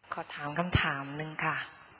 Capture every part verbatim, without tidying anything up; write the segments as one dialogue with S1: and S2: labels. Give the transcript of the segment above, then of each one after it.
S1: ขอถามคำถามหนึ่งค่ะ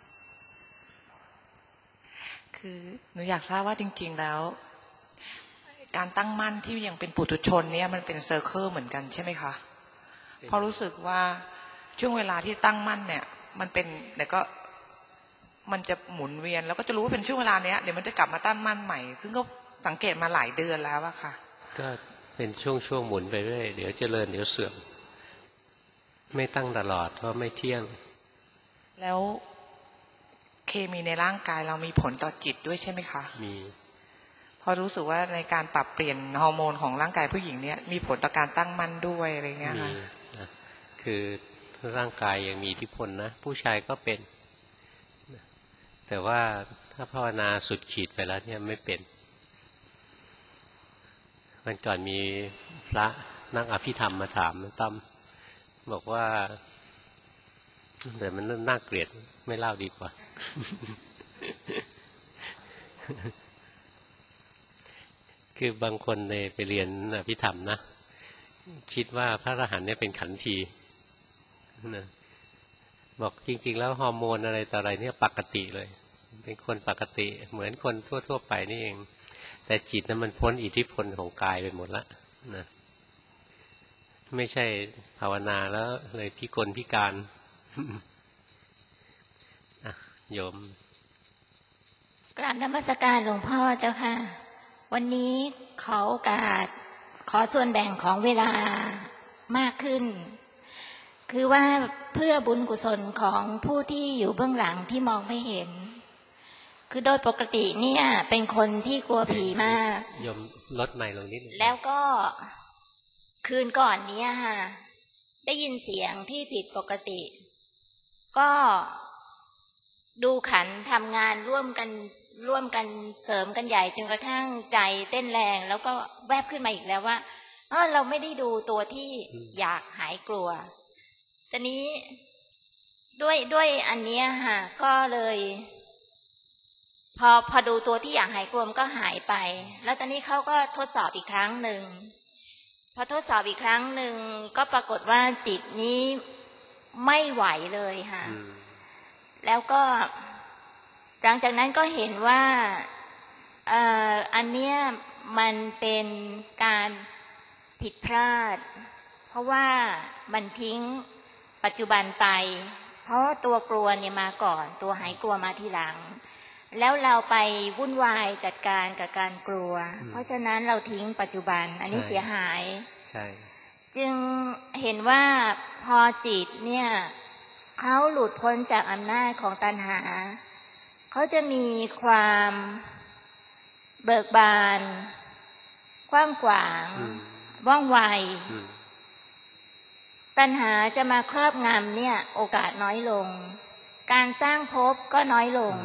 S1: คือหนูอยากทราบว่าจริงๆแล้วการตั้งมั่นที่ยังเป็นปุถุชนเนี่ยมันเป็นเซอร์เคิลเหมือนกันใช่ไหมคะเพราะรู้สึกว่าช่วงเวลาที่ตั้งมั่นเนี่ยมันเป็นแต่ก็มันจะหมุนเวียนแล้วก็จะรู้ว่าเป็นช่วงเวลาเนี้ยเดี๋ยวมันจะกลับมาตั้งมั่นใหม่ซึ่งก็สังเกตมาหลายเดือนแล้วอะค่ะ
S2: ก็เป็นช่วงๆหมุนไปเรื่อยเดี๋ยวเจริญเดี๋ยวเสื่อมไม่ตั้งตลอดเพราะไม่เที่ยง
S1: แล้วเคมีในร่างกายเรามีผลต่อจิตด้วยใช่ไหมคะ
S2: มี
S1: พอรู้สึกว่าในการปรับเปลี่ยนฮอร์โมนของร่างกายผู้หญิงเนี่ยมีผลต่อการตั้งมั่นด้วยอะไรเงี้ยค่ะ
S2: คือร่างกายยังมีอิทธิพลนะผู้ชายก็เป็นแต่ว่าถ้าภาวนาสุดขีดไปแล้วเนี่ยไม่เป็นวันก่อนมีพระนักอภิธรรมมาถามตั้มบอกว่าแต่มันเริ่มน่าเกลียดไม่เล่าดีกว่า คือบางคนในไปเรียนอภิธรรมนะคิดว่าพระอรหันต์เนี่ยเป็นขันธ์ทีนะบอกจริงๆแล้วฮอร์โมนอะไรต่ออะไรเนี่ยปกติเลยเป็นคนปกติเหมือนคนทั่วๆไปนี่เองแต่จิตนั้นมันพ้นอิทธิพลของกายไปหมดละนะไม่ใช่ภาวนาแล้วเลยพิกลพิการ โยม
S3: กราบนมัสการหลวงพ่อเจ้าค่ะวันนี้ขอโอกาสขอส่วนแบ่งของเวลามากขึ้นคือว่าเพื่อบุญกุศลของผู้ที่อยู่เบื้องหลังที่มองไม่เห็นคือโดยปกติเนี่ยเป็นคนที่กลัวผีมาก
S2: โยมลดไมค์ลงนิดนึง
S3: แล้วก็คืนก่อนนี้ค่ะได้ยินเสียงที่ผิดปกติก็ดูขันทำงานร่วมกันร่วมกันเสริมกันใหญ่จนกระทั่งใจเต้นแรงแล้วก็แวบขึ้นมาอีกแล้วว่าเออเราไม่ได้ดูตัวที่อยากหายกลัวตอนนี้ด้วยด้วยอันนี้ค่ะก็เลยพอพอดูตัวที่อยากหายกลัวก็หายไปแล้วตอนนี้เขาก็ทดสอบอีกครั้งหนึ่งพอทดสอบอีกครั้งหนึ่งก็ปรากฏว่าจิตนี้ไม่ไหวเลยค่ะแล้วก็หลังจากนั้นก็เห็นว่าเอ่ออันเนี้ยมันเป็นการผิดพลาดเพราะว่ามันทิ้งปัจจุบันไปเพราะตัวกลัวเนี่ยมาก่อนตัวหายกลัวมาทีหลังแล้วเราไปวุ่นวายจัดการกับการกลัวเพราะฉะนั้นเราทิ้งปัจจุบันอันนี้เสียหายใช่จึงเห็นว่าพอจิตเนี่ยเขาหลุดพ้นจากอำนาจของตัณหาเขาจะมีความเบิกบานกว้างขวางว่องไวตัณหาจะมาครอบงำเนี่ยโอกาสน้อยลงการสร้างภพก็น้อยลง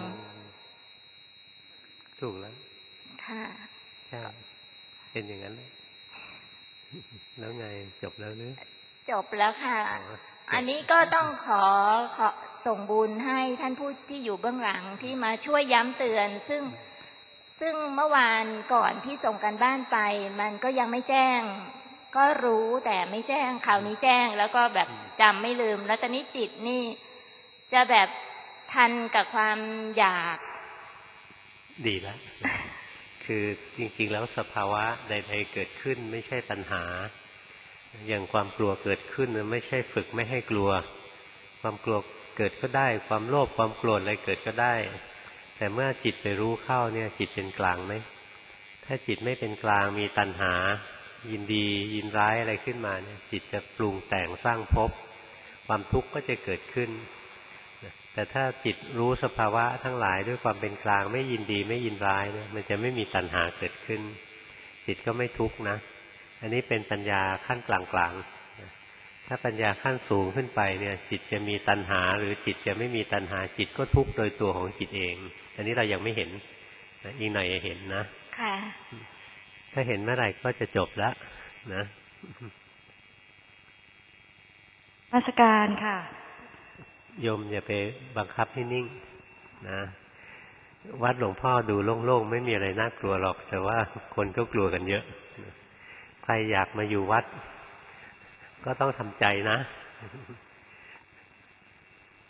S2: ถูกแล้ว
S3: ค่ะ
S2: ใช่เป็นอย่างนั้นเลยแล้วไงจบแล้วหรือ
S3: จบแล้วค่ะอันนี้ก็ต้องขอขอส่งบุญให้ท่านผู้ที่อยู่เบื้องหลังที่มาช่วยย้ำเตือนซึ่งซึ่งเมื่อวานก่อนที่ส่งกันบ้านไปมันก็ยังไม่แจ้งก็รู้แต่ไม่แจ้งคราวนี้แจ้งแล้วก็แบบจำไม่ลืมแล้วตอนนี้จิตนี่จะแบบทันกับความอยาก
S2: ดีแล้วคือจริงๆแล้วสภาวะใดๆเกิดขึ้นไม่ใช่ตัณหาอย่างความกลัวเกิดขึ้นไม่ใช่ฝึกไม่ให้กลัวความกลัวเกิดก็ได้ความโลภความโกรธอะไรเกิดก็ได้แต่เมื่อจิตไปรู้เข้าเนี่ยจิตเป็นกลางไหมถ้าจิตไม่เป็นกลางมีตัณหายินดียินร้ายอะไรขึ้นมาเนี่ยจิตจะปรุงแต่งสร้างภพความทุกข์ก็จะเกิดขึ้นแต่ถ้าจิตรู้สภาวะทั้งหลายด้วยความเป็นกลางไม่ยินดีไม่ยินร้ายเนี่ยมันจะไม่มีตัณหาเกิดขึ้นจิตก็ไม่ทุกข์นะอันนี้เป็นปัญญาขั้นกลางๆถ้าปัญญาขั้นสูงขึ้นไปเนี่ยจิตจะมีตัณหาหรือจิตจะไม่มีตัณหาจิตก็ทุกข์โดยตัวของจิตเองอันนี้เรายังไม่เห็นอีกหน่อยจะเห็นนะ
S3: ค่ะ
S2: ถ้าเห็นเมื่อไหร่ก็จะจบแล้วนะ
S4: ราชการค่ะ
S2: โยมอย่าไปบังคับให้นิ่งนะวัดหลวงพ่อดูโล่งๆไม่มีอะไรน่ากลัวหรอกแต่ว่าคนก็กลัวกันเยอะใครอยากมาอยู่วัดก็ต้องทำใจนะ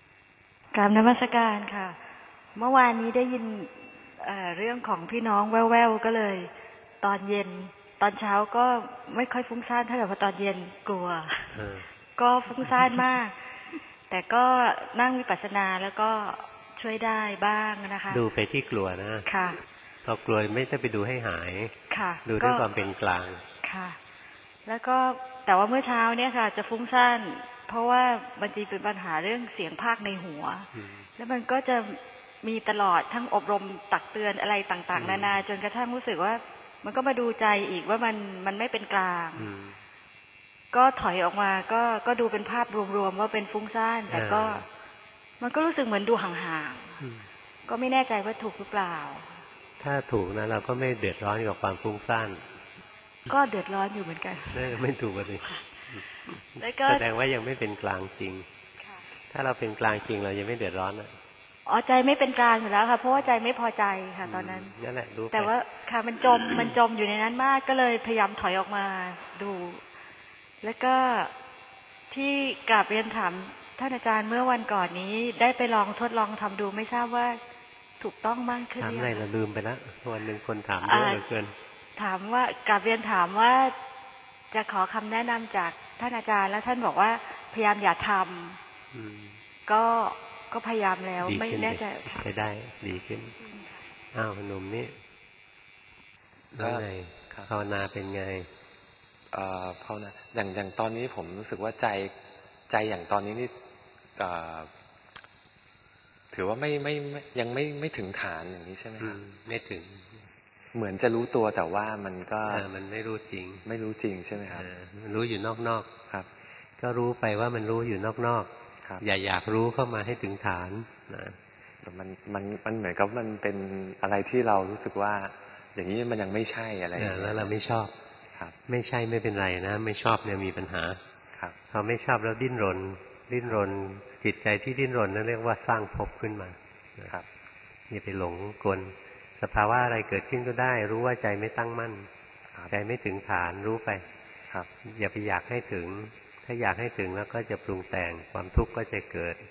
S4: กราบนมัสการค่ะ เมื่อวานนี้ได้ยินเอ่อเรื่องของพี่น้องแว่วๆก็เลย ตอนเย็นตอนเช้าก็ไม่ค่อยฟุ้งซ่านเท่าไหร่พอตอนเย็นกลัว
S2: เออ
S4: ก็ฟุ้งซ่านมาก แต่ก็นั่งวิปัสสนาแล้วก็ช่วยได้บ้างนะคะ
S2: ดูไปที่กลัวนะ
S4: ค่ะ
S2: พอกลัวไม่ใช่ไปดูให้หาย
S4: ค่ะ
S2: ดูด้วยความเป็นกลาง
S4: ค่ะแล้วก็แต่ว่าเมื่อเช้าเนี่ยค่ะจะฟุ้งซ่านเพราะว่าบางทีเป็นปัญหาเรื่องเสียงภาคในหัวแล้วมันก็จะมีตลอดทั้งอบรมตักเตือนอะไรต่างๆนานาจนกระทั่งรู้สึกว่ามันก็มาดูใจอีกว่ามันมันไม่เป็นกลางก็ถอยออกมาก็ก็ดูเป็นภาพรวมๆว่าเป็นฟุ้งซ่านแต่ก็มันก็รู้สึกเหมือนดูห่างๆก็ไม่แน่ใจว่าถูกหรือเปล่า
S2: ถ้าถูกนะเราก็ไม่เดือดร้อนกับความฟุ้งซ่าน
S4: ก็เดือดร้อนอยู่เหมือนกัน
S2: ไม่ถูกเลยแสดงว่ายังไม่เป็นกลางจริงถ้าเราเป็นกลางจริงเรายังไม่เดือดร้อนอ่ะ
S4: อ๋อใจไม่เป็นกลางอยู่แล้วค่ะเพราะว่าใจไม่พอใจค่ะตอนนั้น
S2: นั่นแหละดู
S4: แต่ว่าค่ะมันจมมันจมอยู่ในนั้นมากก็เลยพยายามถอยออกมาดูแล้วก็ที่กราบเรียนถามท่านอาจารย์เมื่อวันก่อนนี้ได้ไปลองทดลองทำดูไม่ทราบว่าถูกต้องบ้างขึ้นหรือยัง
S2: ถามอะไรเราลืมไปแล้ววันหนึ่งคนถามเยอะเหลือเกิน
S4: ถามว่ากราบเรียนถามว่าจะขอคำแนะนำจากท่านอาจารย์แล้วท่านบอกว่าพยายามอย่าทำก็ก็พยายามแล้วไม่แน่ใจ
S2: ใช้ได้ดีขึ้นอ้าวหนุ่มนี่แล้วไงภาวนาเป็นไง
S5: ภาวนาอย่างอย่างตอนนี้ผมรู้สึกว่าใจใจอย่างตอนนี้นี่ถือว่าไม่ไม่ยังไม่ไม่ถึงฐานอย่างนี้ใช่ไหมครับ
S2: ไม่ถึง
S5: เหมือนจะรู้ตัวแต่ว่ามันก็
S2: มันไม่รู้จริง
S5: ไม่รู้จริงใช่ไหมครับ
S2: มันรู้อยู่นอก
S5: ๆครับ
S2: ก็รู้ไปว่ามันรู้อยู่นอกๆอย่าอยากรู้เข้ามาให้ถึงฐานนะ
S5: มันมันมันเหมือนกับมันเป็นอะไรที่เรารู้สึกว่าอย่างนี้มันยังไม่ใช่อะไร
S2: แล้วเราไม่ชอบ
S5: ครับ
S2: ไม่ใช่ไม่เป็นไรนะไม่ชอบเนี่ยมีปัญหา
S5: ครับ
S2: พอไม่ชอบแล้วดิ้นรนดิ้นรนจิตใจที่ดิ้นรนนั่นเรียกว่าสร้างภพขึ้นมา
S5: ครับ
S2: อย่าไปหลงกลสภาวะอะไรเกิดขึ้นก็ได้รู้ว่าใจไม่ตั้งมั่นใจไม่ถึงฐานรู้ไป
S5: ครับ
S2: อย่าไปอยากให้ถึงถ้าอยากให้ถึงแล้วก็จะปรุงแต่งความทุกข์ก็จะเกิด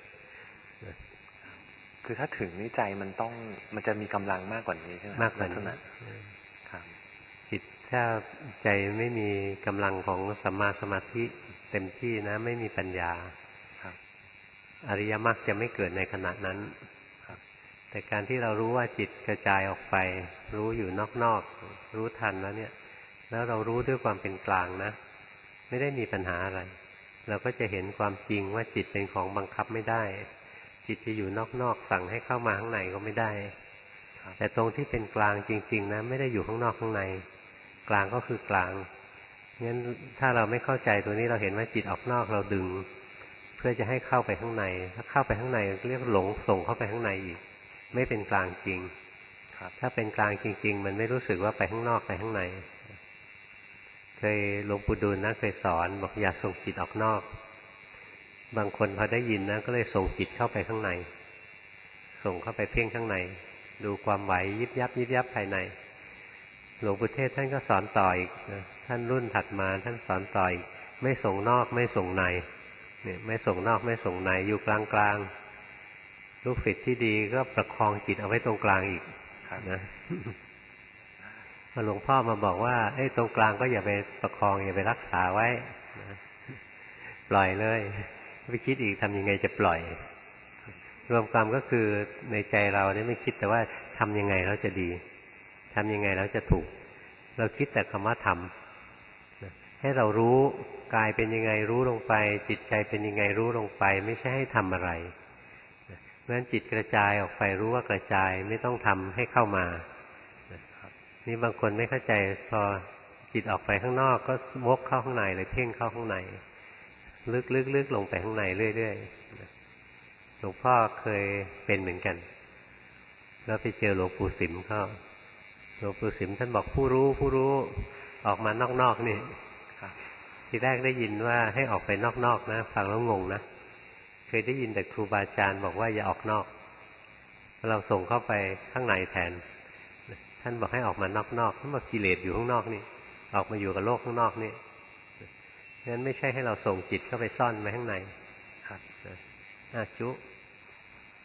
S5: คือถ้าถึงนี่ใจมันต้องมันจะมีกำลังมากกว่านี้ใช่ไหม
S2: มากกว่านี้
S5: ครับ
S2: จิตถ้าใจไม่มีกำลังของสัมมาสมาธิเต็มที่นะไม่มีปัญญา
S5: ครับ
S2: อริยมรรคจะไม่เกิดในขณะนั้น
S5: ครับ
S2: แต่การที่เรารู้ว่าจิตกระจายออกไปรู้อยู่นอกๆรู้ทันแล้วเนี่ยแล้วเรารู้ด้วยความเป็นกลางนะไม่ได้มีปัญหาอะไรเราก็จะเห็นความจริงว่าจิตเป็นของบังคับไม่ได้จิตจะอยู่นอกๆสั่งให้เข้ามาข้างในก็ไม่ได้แต่ตรงที่เป็นกลางจริงๆนะไม่ได้อยู่ข้างนอกข้างในกลางก็คือกลางงั้นถ้าเราไม่เข้าใจตัวนี้เราเห็นว่าจิตออกนอกเราดึงเพื่อจะให้เข้าไปข้างในถ้าเข้าไปข้างในเรียกหลงส่งเข้าไปข้างในอีกไม่เป็นกลางจริงถ้าเป็นกลางจริงๆมันไม่รู้สึกว่าไปข้างนอกไปข้างในเคยหลวงปู่ดูลนะเคยสอนบอกอย่าส่งจิตออกนอกบางคนพอได้ยินนะก็เลยส่งจิตเข้าไปข้างในส่งเข้าไปเพ่งข้างในดูความไหวยิบยับยิบยับภายในหลวงปู่เทศท่านก็สอนต่ออีกท่านรุ่นถัดมาท่านสอนต่ออีกไม่ส่งนอกไม่ส่งในเนี่ยไม่ส่งนอกไม่ส่งในอยู่กลางกลางลูกศิษย์ที่ดีก็ประคองจิตเอาไว้ตรงกลางอีกนะหลวงพ่อมาบอกว่าไอ้ตรงกลางก็อย่าไปประคองอย่าไปรักษาไว้นะปล่อยเลยไปคิดอีกทำยังไงจะปล่อยรวมความก็คือในใจเราเนี่ยไม่คิดแต่ว่าทำยังไงเราจะดีทำยังไงเราจะถูกเราคิดแต่คำว่าทำให้เรารู้กายเป็นยังไงรู้ลงไปจิตใจเป็นยังไงรู้ลงไปไม่ใช่ให้ทำอะไรเพราะฉะนั้นจิตกระจายออกไปรู้ว่ากระจายไม่ต้องทำให้เข้ามานี่บางคนไม่เข้าใจพอจิตออกไปข้างนอกก็วกเข้าข้างในเลยเพ่งเข้าข้างในลึกๆๆลงไปข้างในเรื่อยๆหลวงพ่อเคยเป็นเหมือนกันแล้วไปเจอหลวงปู่สิมเข้าหลวงปู่สิมท่านบอกผู้รู้ผู้รู้ออกมานอกๆนี่ทีแรกได้ยินว่าให้ออกไปนอกๆนะฟังแล้วงงนะเคยได้ยินแต่ครูบาอาจารย์บอกว่าอย่าออกนอกเราส่งเข้าไปข้างในแทนท่านบอกให้ออกมานอกๆท่านบอกกิเลสอยู่ข้างนอกนี่ออกมาอยู่กับโลกข้างนอกนี่งั้นไม่ใช่ให้เราส่งจิตเข้าไปซ่อนไว้ข้างในครับอาจุ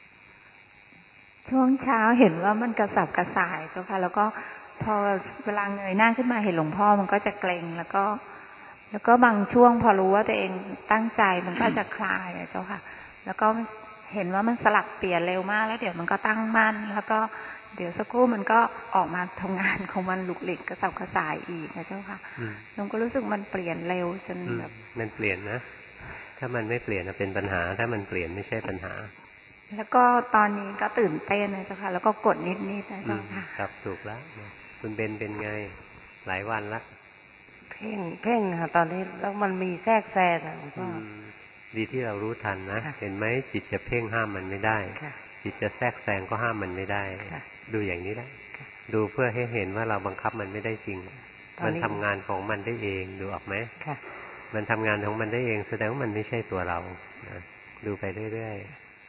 S6: ช่วงเช้าเห็นว่ามันกระสับกระส่ายเจ้าค่ะแล้วก็พอเวลาเงยหน้าขึ้นมาเห็นหลวงพ่อมันก็จะเกร็งแล้วก็แล้วก็บางช่วงพอรู้ว่าตัวเองตั้งใจมันก็จะคลายเจ้าค่ะแล้วก็เห็นว่ามันสลับเปลี่ยนเร็วมากแล้วเดี๋ยวมันก็ตั้งมั่นแล้วก็เดี๋ยวสักครู่มันก็ออกมาทำงานของมันหลุกหลิกกระสับกระส่ายอีกนะเจ้าค่ะผมก็รู้สึกมันเปลี่ยนเร็วจนแบบ
S2: มันเปลี่ยนนะถ้ามันไม่เปลี่ยนเป็นปัญหาถ้ามันเปลี่ยนไม่ใช่ปัญหา
S6: แล้วก็ตอนนี้ก็ตื่นเต้นนะเจ้าค่ะแล้วก็กดนิดนิดนะเจ้าค่ะ
S2: ครับถูกแล้วคุณเบนเป็นไงหลายวันละ
S7: เพ่งเพ่งค่ะตอนนี้แล้วมันมีแทรกแซงอ่ะก็
S2: ดีที่เรารู้ทันนะเห็นไหมจิตจะเพ่งห้ามมันไม่ได้จิตจะแทรกแซงก็ห้ามมันไม่ได้ดูอย่างนี้แหละดูเพื่อให้เห็นว่าเราบังคับมันไม่ได้จริงมันทำงานของมันได้เองดูออกไหมมันทำงานของมันได้เองแสดงว่ามันไม่ใช่ตัวเราดูไปเรื่อย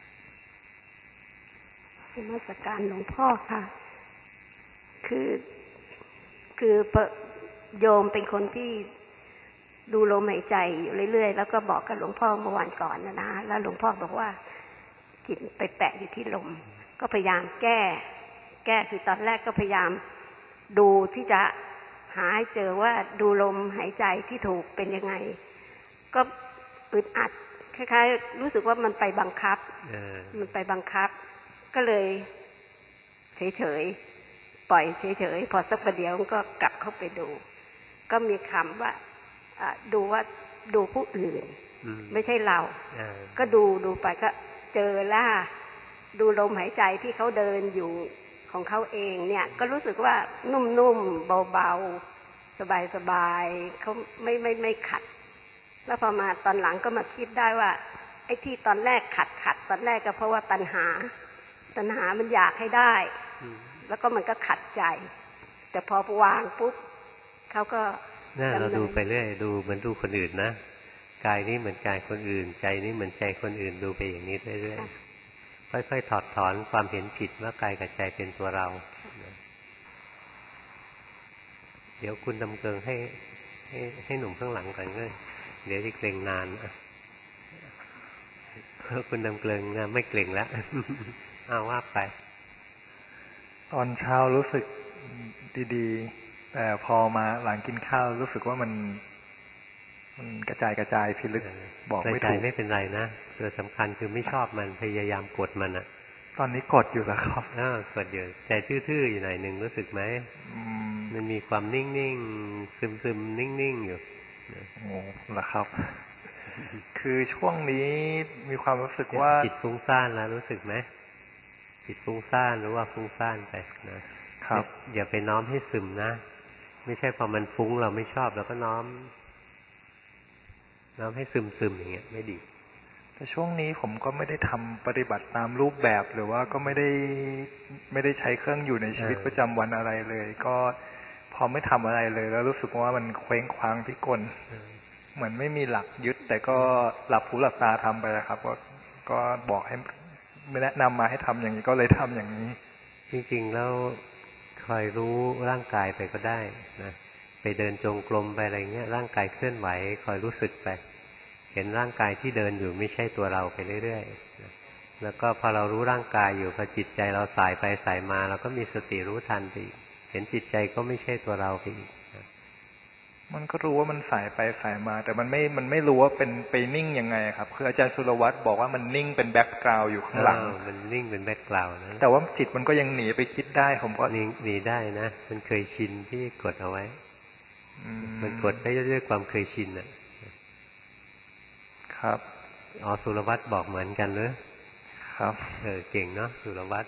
S8: ๆนมัสการหลวงพ่อค่ะคือคือโยมเป็นคนที่ดูลมหายใจอยู่เรื่อยๆแล้วก็บอกกับหลวงพ่อเมื่อวันก่อนนะนะแล้วหลวงพ่อบอกว่าจิตไปแปะอยู่ที่ลมก็พยายามแก้แก้คือตอนแรกก็พยายามดูที่จะหาให้เจอว่าดูลมหายใจที่ถูกเป็นยังไงก็อึดอัดคล้ายๆรู้สึกว่ามันไปบังคับมันไปบังคับก็เลยเฉยๆปล่อยเฉยๆพอสักประเดี๋ยวก็กลับเข้าไปดูก็มีคำว่าดูว่าดูผู้อื่นไม่ใช่เราก็ดูดูไปก็เจอล่าดูลมหายใจที่เขาเดินอยู่ของเขาเองเนี่ยก็รู้สึกว่านุ่มๆเบาๆสบายๆเขาไม่ไม่ไม่ขัดแล้วพอมาตอนหลังก็มาคิดได้ว่าไอ้ที่ตอนแรกขัดขัดตอนแรกก็เพราะว่าตัณหาตัณหามันอยากให้ได้แล้วก็มันก็ขัดใจแต่พอวางปุ๊บเขาก็
S2: น่าเราดูไปเรื่อยดูเหมือนดูคนอื่นนะกายนี้เหมือนกายคนอื่นใจนี้เหมือนใจคนอื่นดูไปอย่างนี้เรื่อยๆค่อยๆถอดถอนความเห็นผิดว่ากายกับใจเป็นตัวเราเดี๋ยวคุณดำเกิงให้ให้ให้หนุ่มข้างหลังก่อนเลยเดี๋ยวจะเกรงนานคุณดำเกรงนะไม่เกรงแล้วเอาว่าไป
S9: ตอนเช้ารู้สึกดีๆแต่พอมาหลังกินข้าวรู้สึกว่ามันมันกระจายกระจายพิลึกบอกไม่ถูก
S2: ไม่เป็นไรนะตัวสำคัญคือไม่ชอบมันพยายามกดมันอ่ะ
S9: ตอนนี้กดอยู่แล้วครับ
S2: อ้าวกดอยู่ใจทื่อๆอยู่หน่อยหนึ่งรู้สึกไหมมันมีความนิ่งๆซึมๆนิ่งๆอยู่
S9: โอ้เหรอครับ คือช่วงนี้มีความรู้สึกว่า
S2: จิตฟุ้งซ่านแล้วรู้สึกไหมจิตฟุ้งซ่านหรือว่าฟุ้งซ่านไปนะครับอย่าไปน้อมให้ซึมนะไม่ใช่พอมันฟุ้งเราไม่ชอบแล้วก็น้อมน้อมให้ซึมซึมอย่างเงี้ยไม่ดี
S9: แต่ช่วงนี้ผมก็ไม่ได้ทำปฏิบัติตามรูปแบบหรือว่าก็ไม่ได้ไม่ได้ใช้เครื่องอยู่ในชีวิตประจำวันอะไรเลยก็พอไม่ทำอะไรเลยแล้วรู้สึกว่ามันเคว้งคว้างพิกลเหมือนไม่มีหลักยึดแต่ก็หลับหูหลับตาทำไปแล้วครับก็ก็บอกให้ไม่แนะนำมาให้ทำอย่างนี้ก็เลยทำอย่างนี้
S2: จริงๆแล้วคอยรู้ร่างกายไปก็ได้นะไปเดินจงกรมไปอะไรเงี้ยร่างกายเคลื่อนไหวคอยรู้สึกไปเห็นร่างกายที่เดินอยู่ไม่ใช่ตัวเราไปเรื่อยๆนะแล้วก็พอเรารู้ร่างกายอยู่พอจิตใจเราสายไปสายมาเราก็มีสติรู้ทันไปเห็นจิตใจก็ไม่ใช่ตัวเราไปอีกนะ
S9: มันก็รู้ว่ามันสายไปสายมาแต่มันไม่มันไม่รู้ว่าเป็นไปนิ่งยังไงครับคืออาจารย์สุรวัตรบอกว่ามันนิ่งเป็นแบ็กกราวด์อยู่ข้างหลัง
S2: มันนิ่งเป็นแบ็กกราวด์นะ
S9: แต่ว่าจิตมันก็ยังหนีไปคิดได้ผมก็
S2: หนีได้นะมันเคยชินที่กดเอาไว้มันกดได้ด้วยความเคยชินอ่ะ
S9: ครับ
S2: อ๋อสุรวัตรบอกเหมือนกันเลย
S9: ครับ
S2: เออเก่งเนาะสุรวัตร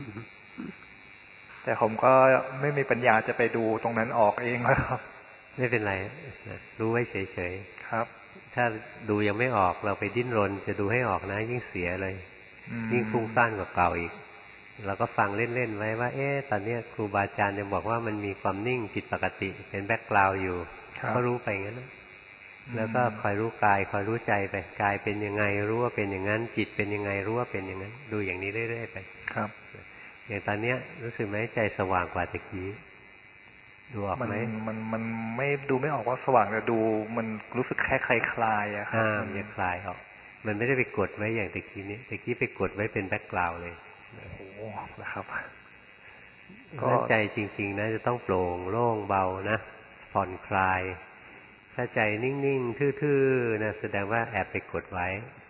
S9: แต่ผมก็ไม่มีปัญญาจะไปดูตรงนั้นออกเองครับ
S2: ไม่เป็นไรรู้ไว้เฉย
S9: ๆครับ
S2: ถ้าดูยังไม่ออกเราไปดิ้นรนจะดูให้ออกนะยิ่งเสียเลยยิ่งฟุ้งซ่านกว่าเก่าอีกเราก็ฟังเล่นๆไว้ว่าเอ๊ะตอนนี้ครูบาอาจารย์ยังบอกว่ามันมีความนิ่งผิดปกติเป็นแบ็คกราวด์อยู่ก็รู้ไปงั้นนะแล้วก็คอยรู้กายคอยรู้ใจไปกายเป็นยังไงรู้ว่าเป็นอย่างนั้นจิตเป็นยังไงรู้ว่าเป็นอย่างนั้นดูอย่างนี้เรื่อยๆไป
S9: ครับ
S2: อย่างตอนเนี้ยรู้สึกไหมใจสว่างกว่าตะกี้ดูออกไหม
S9: มันมันไม่ดูไม่ออกว่าสว่างแต่ดูมันรู้สึกแค่คลายคลายอะครับ
S2: มันจะคลายออกมันไม่ได้ไปกดไว้อย่างตะกี้นี้ตะกี้ไปกดไว้เป็นแบ็คกราวด์เลย
S9: โอ้โหนะครับ
S2: ก็ใจจริงๆนะจะต้องโปร่งโล่งเบานะผ่อนคลายถ้าใจนิ่งๆทื่อๆนะแสดงว่าแอบไปกดไว้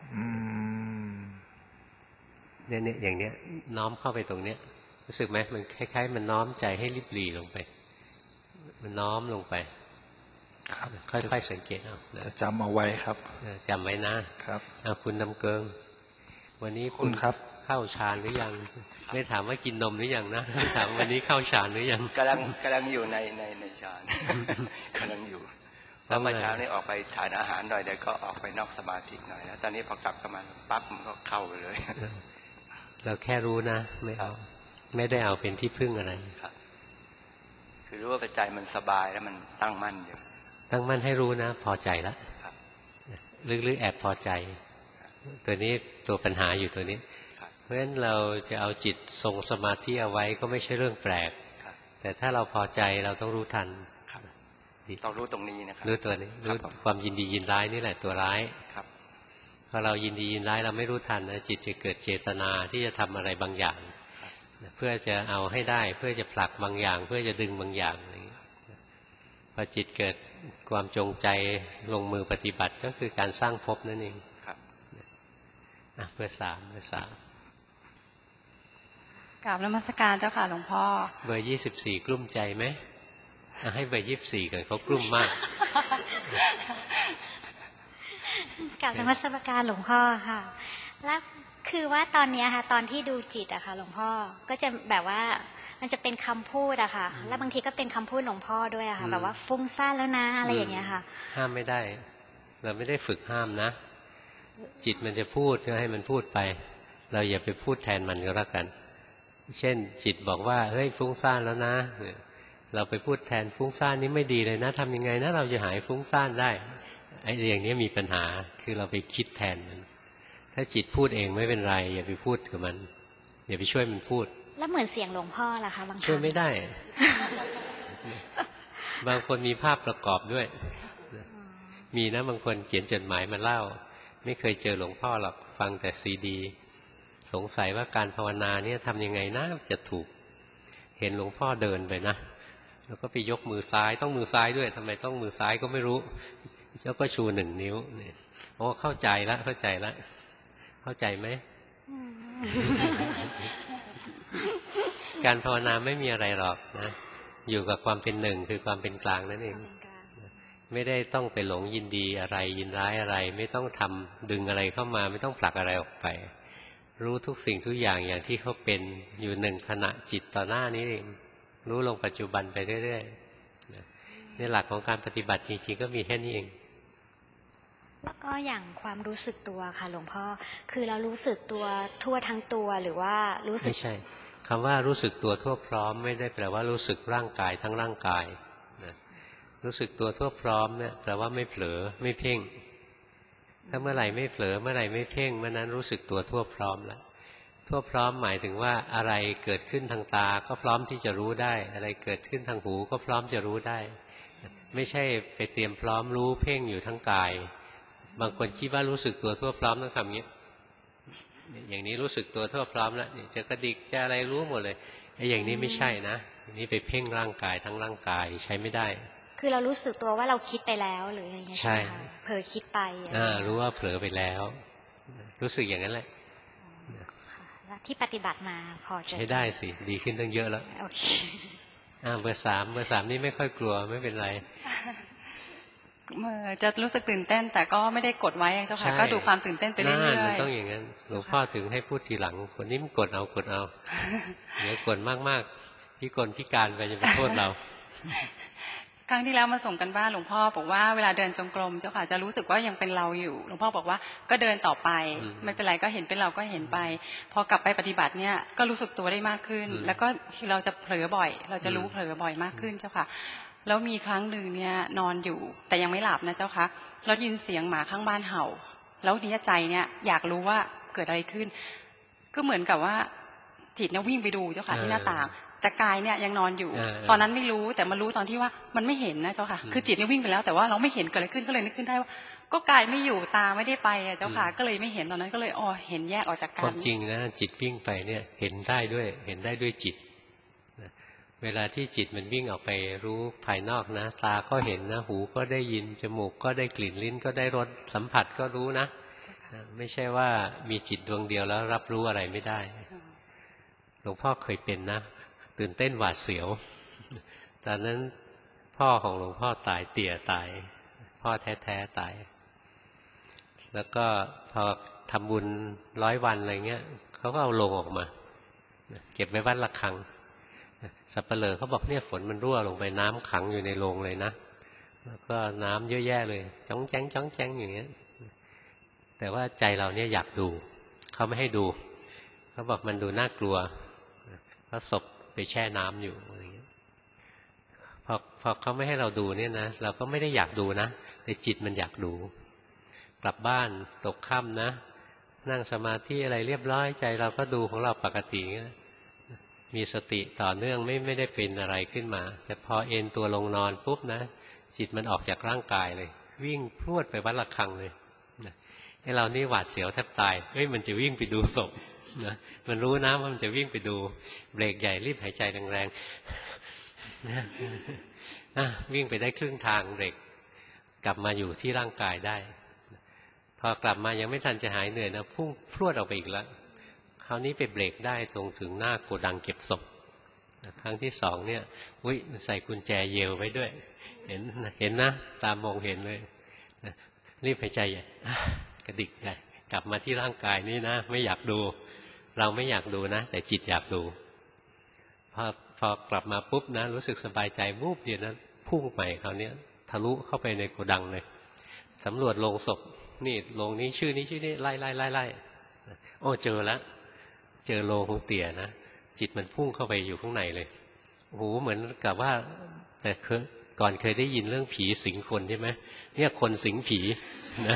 S2: เนี่ยเนี่ยอย่างเนี้ยน้อมเข้าไปตรงเนี้ยรู้สึกไหมมันคล้ายๆมันน้อมใจให้ริบหรี่ลงไปมันน้อมลงไป
S9: ครับ
S2: ค่อยๆสังเกตเอา
S9: จะจำเอาไว้ครับ
S2: จำไว้นะครับเอาคุณนำเกิงวันนี้
S9: คุณครับ
S2: เข้าฌานหรือยังไม่ถามว่ากินนมหรือยังนะถามวันนี้เข้าฌานหรือยัง
S10: กำลังกำลังอยู่ในในในฌานกำลังอยู่แล้วเมื่อเช้านี้ออกไปทานอาหารหน่อยเดี๋ยวก็ออกไปนอกสมาธิหน่อยแล้วตอนนี้พอกลับเข้ามาปั๊บมันก็เข้าไปเลย
S2: เราแค่รู้นะไม่เอาไม่ได้เอาเป็นที่พึ่งอะไร
S10: ครับคือรู้ว่าใจมันสบายแล้วมันตั้งมั่นอยู่
S2: ตั้งมั่นให้รู้นะพอใจแล้วลึกๆแอบพอใจตัวนี้ตัวปัญหาอยู่ตัวนี้เพราะฉะนั้นเราจะเอาจิตทรงสมาธิเอาไว้ก็ไม่ใช่เรื่องแปลกแต่ถ้าเราพอใจเราต้องรู้ทัน
S10: ต้องรู้ตรงนี้นะครับ
S2: รู้ตัวนี้รู้ความยินดียินร้ายนี่แหละตัวร้าย
S10: ครับ
S2: พอเรายินดียินร้ายเราไม่รู้ทันนะจิตจะเกิดเจตนาที่จะทำอะไรบางอย่างเพื่อจะเอาให้ได้เพื่อจะผลักบางอย่างเพื่อจะดึงบางอย่างพอจิตเกิดความจงใจลงมือปฏิบัติก็คือการสร้างภพนั่นเอง
S10: ครับ
S2: อ่ะเพื่อสามเพื่อสาม
S11: กราบนมัสการเจ้าค่ะหลวงพ่อ
S2: เบอร์ยี่สิบสี่กลุ้มใจไหมให้เบอร์ยี่สิบสี่กันเขากลุ้มมาก
S12: กราบนมัสการหลวงพ่อค่ะแล้วคือว่าตอนนี้ค่ะตอนที่ดูจิตอะค่ะหลวงพ่อก็จะแบบว่ามันจะเป็นคำพูดอะค่ะแล้วบางทีก็เป็นคำพูดหลวงพ่อด้วยอะค่ะแบบว่าฟุ้งซ่านแล้วนะอะไรอย่างเงี้ยค่ะ
S2: ห้ามไม่ได้เราไม่ได้ฝึกห้ามนะจิตมันจะพูดก็ให้มันพูดไปเราอย่าไปพูดแทนมันก็แล้วกันเช่นจิตบอกว่าเฮ้ยฟุ้งซ่านแล้วนะเราไปพูดแทนฟุ้งซ่านนี่ไม่ดีเลยนะทำยังไงนะเราจะหายฟุ้งซ่านได้ไอ้อย่างนี้มีปัญหาคือเราไปคิดแทนมันถ้าจิตพูดเองไม่เป็นไรอย่าไปพูดกับมันอย่าไปช่วยมันพูด
S12: แล้วเหมือนเสียงหลวงพ่อล่ะคะบางครั้ง
S2: ช่วยไม่ได้ บางคนมีภาพประกอบด้วยมีนะบางคนเขียนจดหมายมาเล่าไม่เคยเจอหลวงพ่อหรอกฟังแต่ซีดีสงสัยว่าการภาวนาเนี่ยทำยังไงนะจะถูกเห็นหลวงพ่อเดินไปนะแล้วก็ไปยกมือซ้ายต้องมือซ้ายด้วยทำไมต้องมือซ้ายก็ไม่รู้แล้วก็ชูหนึ่งนิ้วเนี่ยโอ้เข้าใจแล้วเข้าใจแล้วเข้าใจไหม การภาวนาไม่มีอะไรหรอกนะอยู่กับความเป็นหนึ่งคือความเป็นกลางนั่นเองไม่ได้ต้องไปหลงยินดีอะไรยินร้ายอะไรไม่ต้องทำดึงอะไรเข้ามาไม่ต้องผลักอะไรออกไปรู้ทุกสิ่งทุกอย่างอย่างที่เขาเป็นอยู่หนึ่งขณะจิตต่อหน้านี้เองรู้ลงปัจจุบันไปเรื่อยๆในหลักของการปฏิบัติจริงๆก็มีแค่นี้เอง
S12: แล้วก็อย่างความรู้สึกตัวค่ะหลวงพ่อคือเรารู้สึกตัวทั่วทั้งตัวหรือว่ารู้สึก
S2: ไม่ใช่คำว่ารู้สึกตัวทั่วพร้อมไม่ได้แปลว่ารู้สึกร่างกายทั้งร่างกายนะรู้สึกตัวทั่วพร้อมเนี่ยแปลว่าไม่เผลอไม่เพ่งถ้าเมื่อไหร่ไม่เผลอเมื่อไหร่ไม่เพ่งเมื่อนั้นรู้สึกตัวทั่วพร้อมแล้วทั่วพร้อมหมายถึงว่าอะไรเกิดขึ้นทางตาก็พร้อมที่จะรู้ได้อะไรเกิดขึ้นทางหูก็พร้อมจะรู้ได้ไม่ใช่ไปเตรียมพร้อมรู้เพ่งอยู่ทั้งกายบางคนคิดว่ารู้สึกตัวทั่วพร้อมต้องทำอย่างนี้อย่างนี้รู้สึกตัวทั่วพร้อมแล้วจะกระดิกจะอะไรรู้หมดเลยไอ้อย่างนี้ไม่ใช่นะอย่างนี้ไปเพ่งร่างกายทั้งร่างกายใช้ไม่ได้
S12: คือเรารู้สึกตัวว่าเราคิดไปแล้วหรืออะไรเงี้ยใช่ไหมคะเผลอคิดไป
S2: อ่ารู้ว่าเผลอไปแล้วรู้สึกอย่างนั้นแหละ
S12: ที่ปฏิบัติมาพอจะ
S2: ใช้ได้สิดีขึ้นตั้งเยอะแล้ว
S12: โอเค
S2: อ่าเบอร์สามเบอร์สามนี่ไม่ค่อยกลัวไม่เป็นไร
S11: จะรู้สึกตื่นเต้นแต่ก็ไม่ได้กดไว้เจ้าค่ะก็ดูความตื่นเต้นไปเรื่อยๆ
S2: มันต้องอย่างนั้นหลวงพ่อถึงให้พูดทีหลังคนนี้มันกดเอากดเอาเดี๋ยวกดมากๆพี่กลพิการไปจะมาโทษเรา
S11: ครั้งที่แล้วมาส่งกันบ้านหลวงพ่อบอกว่าเวลาเดินจงกรมเจ้าค่ะจะรู้สึกว่ายังเป็นเราอยู่หลวงพ่อบอกว่าก็เดินต่อไปไม่เป็นไรก็เห็นเป็นเราก็เห็นไปพอกลับไปปฏิบัติเนี่ยก็รู้สึกตัวได้มากขึ้นแล้วก็เราจะเผลอบ่อยเราจะรู้เผลอบ่อยมากขึ้นเจ้าค่ะแล้วมีครั้งหนึ่งเนี่ยนอนอยู่แต่ยังไม่หลับนะเจ้าค่ะแล้วยินเสียงหมาข้างบ้านเห่าแล้วนี้ใจเนี่ยอยากรู้ว่าเกิดอะไรขึ้นก็เหมือนกับว่าจิตเนี่ยวิ่งไปดูเจ้าค่ะที่หน้าต่างแต่กายเนี่ยยังนอนอยู่ตอนนั้นไม่รู้แต่มารู้ตอนที่ว่ามันไม่เห็นนะเจ้าค่ะคือจิตเนี่ยวิ่งไปแล้วแต่ว่าเราไม่เห็นเกิดอะไรขึ้นก็เลยนึกขึ้นได้ว่าก็กายไม่อยู่ตาไม่ได้ไปอะเจ้าค่ะก็เลยไม่เห็นตอนนั้นก็เลยอ๋อเห็นแยกออกจากกัน
S2: ความจริงนะจิตวิ่งไปเนี่ยเห็นได้ด้วยเห็นได้ด้วยจิตเวลาที่จิตมันวิ่งออกไปรู้ภายนอกนะตาก็เห็นนะหูก็ได้ยินจมูกก็ได้กลิ่นลิ้นก็ได้รสสัมผัสก็รู้นะไม่ใช่ว่ามีจิตดวงเดียวแล้วรับรู้อะไรไม่ได้หลวงพ่อเคยเป็นนะตื่นเต้นหวาดเสียวตอนนั้นพ่อของหลวงพ่อตายเตี่ยตายพ่อแท้ๆตายแล้วก็พอทำบุญร้อยวันอะไรเงี้ยเขาก็เอาโลงออกมาเก็บไว้วัดระฆังสัปเหร่อเขาบอกเนี่ยฝนมันรั่วลงไปน้ำขังอยู่ในโลงเลยนะแล้วก็น้ำเยอะแยะเลยจ้องแจ้งจ้องแจ้งอย่างเงี้ยแต่ว่าใจเราเนี่ยอยากดูเขาไม่ให้ดูเขาบอกมันดูน่ากลัวเพราะศพไปแช่น้ำอยู่อะไรเงี้ยพอพอเขาไม่ให้เราดูเนี่ยนะเราก็ไม่ได้อยากดูนะแต่จิตมันอยากดูกลับบ้านตกค่ำนะนั่งสมาธิอะไรเรียบร้อยใจเราก็ดูของเราปกติมีสติต่อเนื่องไม่ไม่ได้เป็นอะไรขึ้นมาแต่พอเอนตัวลงนอนปุ๊บนะจิตมันออกจากร่างกายเลยวิ่งพรวดไปวัดระฆังเลยไอ้เรานี่หวาดเสียวแทบตายเฮ้ยมันจะวิ่งไปดูศพนะมันรู้นะว่ามันจะวิ่งไปดูเบรกใหญ่รีบหายใจแรงๆวิ่งไปได้ครึ่งทางเบรกกลับมาอยู่ที่ร่างกายได้พอกลับมายังไม่ทันจะหายเหนื่อยนะพุ่งพรวดออกไปอีกแล้วคราวนี้ไปเบรกได้ตรงถึงหน้าโกดังเก็บศพครั้งที่สองเนี่ยอุ้ยใส่กุญแจเยลไว้ด้วยเห็นเห็นนะตามองเห็นเลยรีบหายใจใหญ่กระดิกใหญ่กลับมาที่ร่างกายนี้นะไม่อยากดูเราไม่อยากดูนะแต่จิตอยากดูพอพอกลับมาปุ๊บนะรู้สึกสบายใจวูบเดียวนั้นพุ่งไปคราวนี้ทะลุเข้าไปในโกดังเลยสำรวจโลงศพนี่โลงนี้ชื่อนี้ชื่อนี้ไล่ไล่ไล่ไล่โอ้เจอแล้วเจอโลงของเตี่ยนะจิตมันพุ่งเข้าไปอยู่ข้างในเลยโอ้โหเหมือนกับว่าแต่เคยก่อนเคยได้ยินเรื่องผีสิงคนใช่ไหมเนี่ยคนสิงผีนะ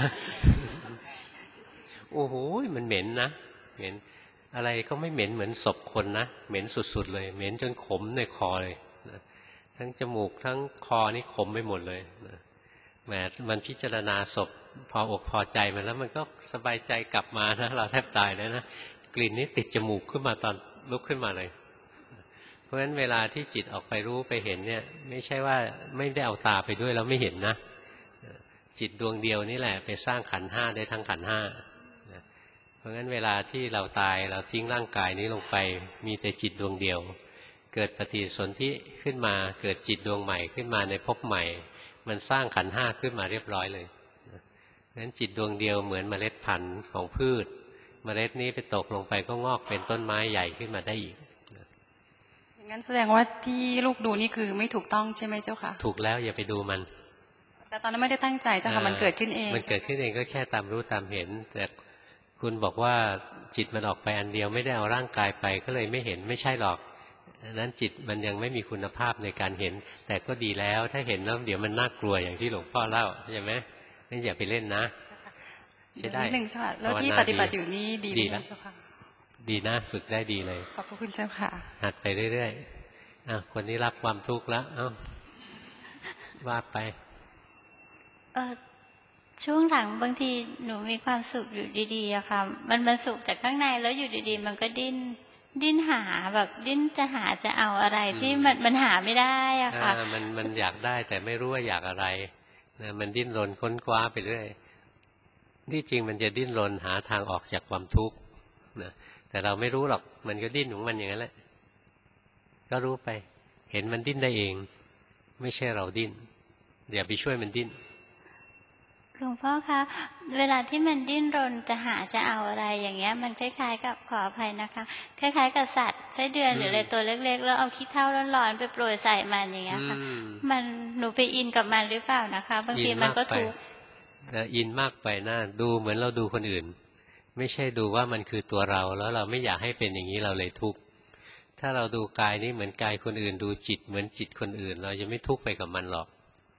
S2: โอ้โหมันเหม็นนะเหม็นอะไรก็ไม่เหม็นเหมือนศพคนนะเหม็นสุดๆเลยเหม็นจนขมในคอเลยนะทั้งจมูกทั้งคอนี่ขมไปหมดเลยนะแหมมันพิจารณาศพพออกพอใจมันแล้วมันก็สบายใจกลับมานะเราแทบตายแล้วนะกลิ่นนี้ติดจมูกขึ้นมาตอนลุกขึ้นมาเลยเพราะฉะนั้นเวลาที่จิตออกไปรู้ไปเห็นเนี่ยไม่ใช่ว่าไม่ได้เอาตาไปด้วยแล้วไม่เห็นนะจิตดวงเดียวนี่แหละไปสร้างขันธ์ห้าได้ทั้งขันธ์ห้าเพราะฉะนั้นเวลาที่เราตายเราทิ้งร่างกายนี้ลงไปมีแต่จิตดวงเดียวเกิดปฏิสนธิขึ้นมาเกิดจิตดวงใหม่ขึ้นมาในภพใหม่มันสร้างขันธ์ห้าขึ้นมาเรียบร้อยเลยเพราะฉะนั้นจิตดวงเดียวเหมือนเมล็ดพันธุ์ของพืชเมล็ดนี้ไปตกลงไปก็งอกเป็นต้นไม้ใหญ่ขึ้นมาได้อีก
S11: อย่างนั้นแสดงว่าที่ลูกดูนี่คือไม่ถูกต้องใช่ไหมเจ้าค่ะ
S2: ถูกแล้วอย่าไปดูมัน
S11: แต่ตอนนั้นไม่ได้ตั้งใจเจ้าค่ะมันเกิดขึ้นเอง
S2: มันเกิดขึ้นเองก็แค่ตามรู้ตามเห็นแต่คุณบอกว่าจิตมันออกไปอันเดียวไม่ได้เอาร่างกายไปก็เลยไม่เห็นไม่ใช่หรอกนั้นจิตมันยังไม่มีคุณภาพในการเห็นแต่ก็ดีแล้วถ้าเห็นแล้วเดี๋ยวมันน่ากลัวอย่างที่หลวงพ่อเล่าใช่ไหมนี่อย่าไปเล่นนะใช่ได้
S11: นิดนึงเจ้าค่ะแล้วที่ปฏิบัติอยู่นี่ดีไหมเจ้าค่ะ
S2: ดีนะฝึกได้ดีเลย
S11: ขอบคุณเจ้าค่ะ
S2: หัดไปเรื่อยๆอ่ะคนนี้รับความทุกข์แล้วเอ้าว่าไป
S12: เออช่วงหลังบางทีหนูมีความสุขอยู่ดีๆอะค่ะมันมันสุขจากข้างในแล้วอยู่ดีๆมันก็ดิ้นดิ้นหาแบบดิ้นจะหาจะเอาอะไรที่มันมันหาไม่ได้อะค่ะ
S2: มันมันอยากได้แต่ไม่รู้ว่าอยากอะไรนะมันดิ้นรนค้นคว้าไปเรื่อยที่จริงมันจะดิ้นรนหาทางออกจากความทุกข์นะแต่เราไม่รู้หรอกมันก็ดิ้นของมันอย่างนั้นแหละก็รู้ไปเห็นมันดิ้นได้เองไม่ใช่เราดิ้นอย่าไปช่วยมันดิ้น
S12: หลวงพ่อคะเวลาที่มันดิ้นรนจะหาจะเอาอะไรอย่างเงี้ยมันคล้ายๆกับขออภัยนะคะคล้ายๆกับสัตว์ไส้เดือนหรืออะไรตัวเล็กๆแล้วเอาขี้เถ้าร้อนๆไปโปรยใส่มันอย่างเงี้ยค่ะมันหนูไปอินกับมันหรือเปล่านะคะบางทีมันก็ทุกข์
S2: อินมากไปนะดูเหมือนเราดูคนอื่นไม่ใช่ดูว่ามันคือตัวเราแล้วเราไม่อยากให้เป็นอย่างนี้เราเลยทุกข์ถ้าเราดูกายนี้เหมือนกายคนอื่นดูจิตเหมือนจิตคนอื่นเราจะไม่ทุกข์ไปกับมันหรอก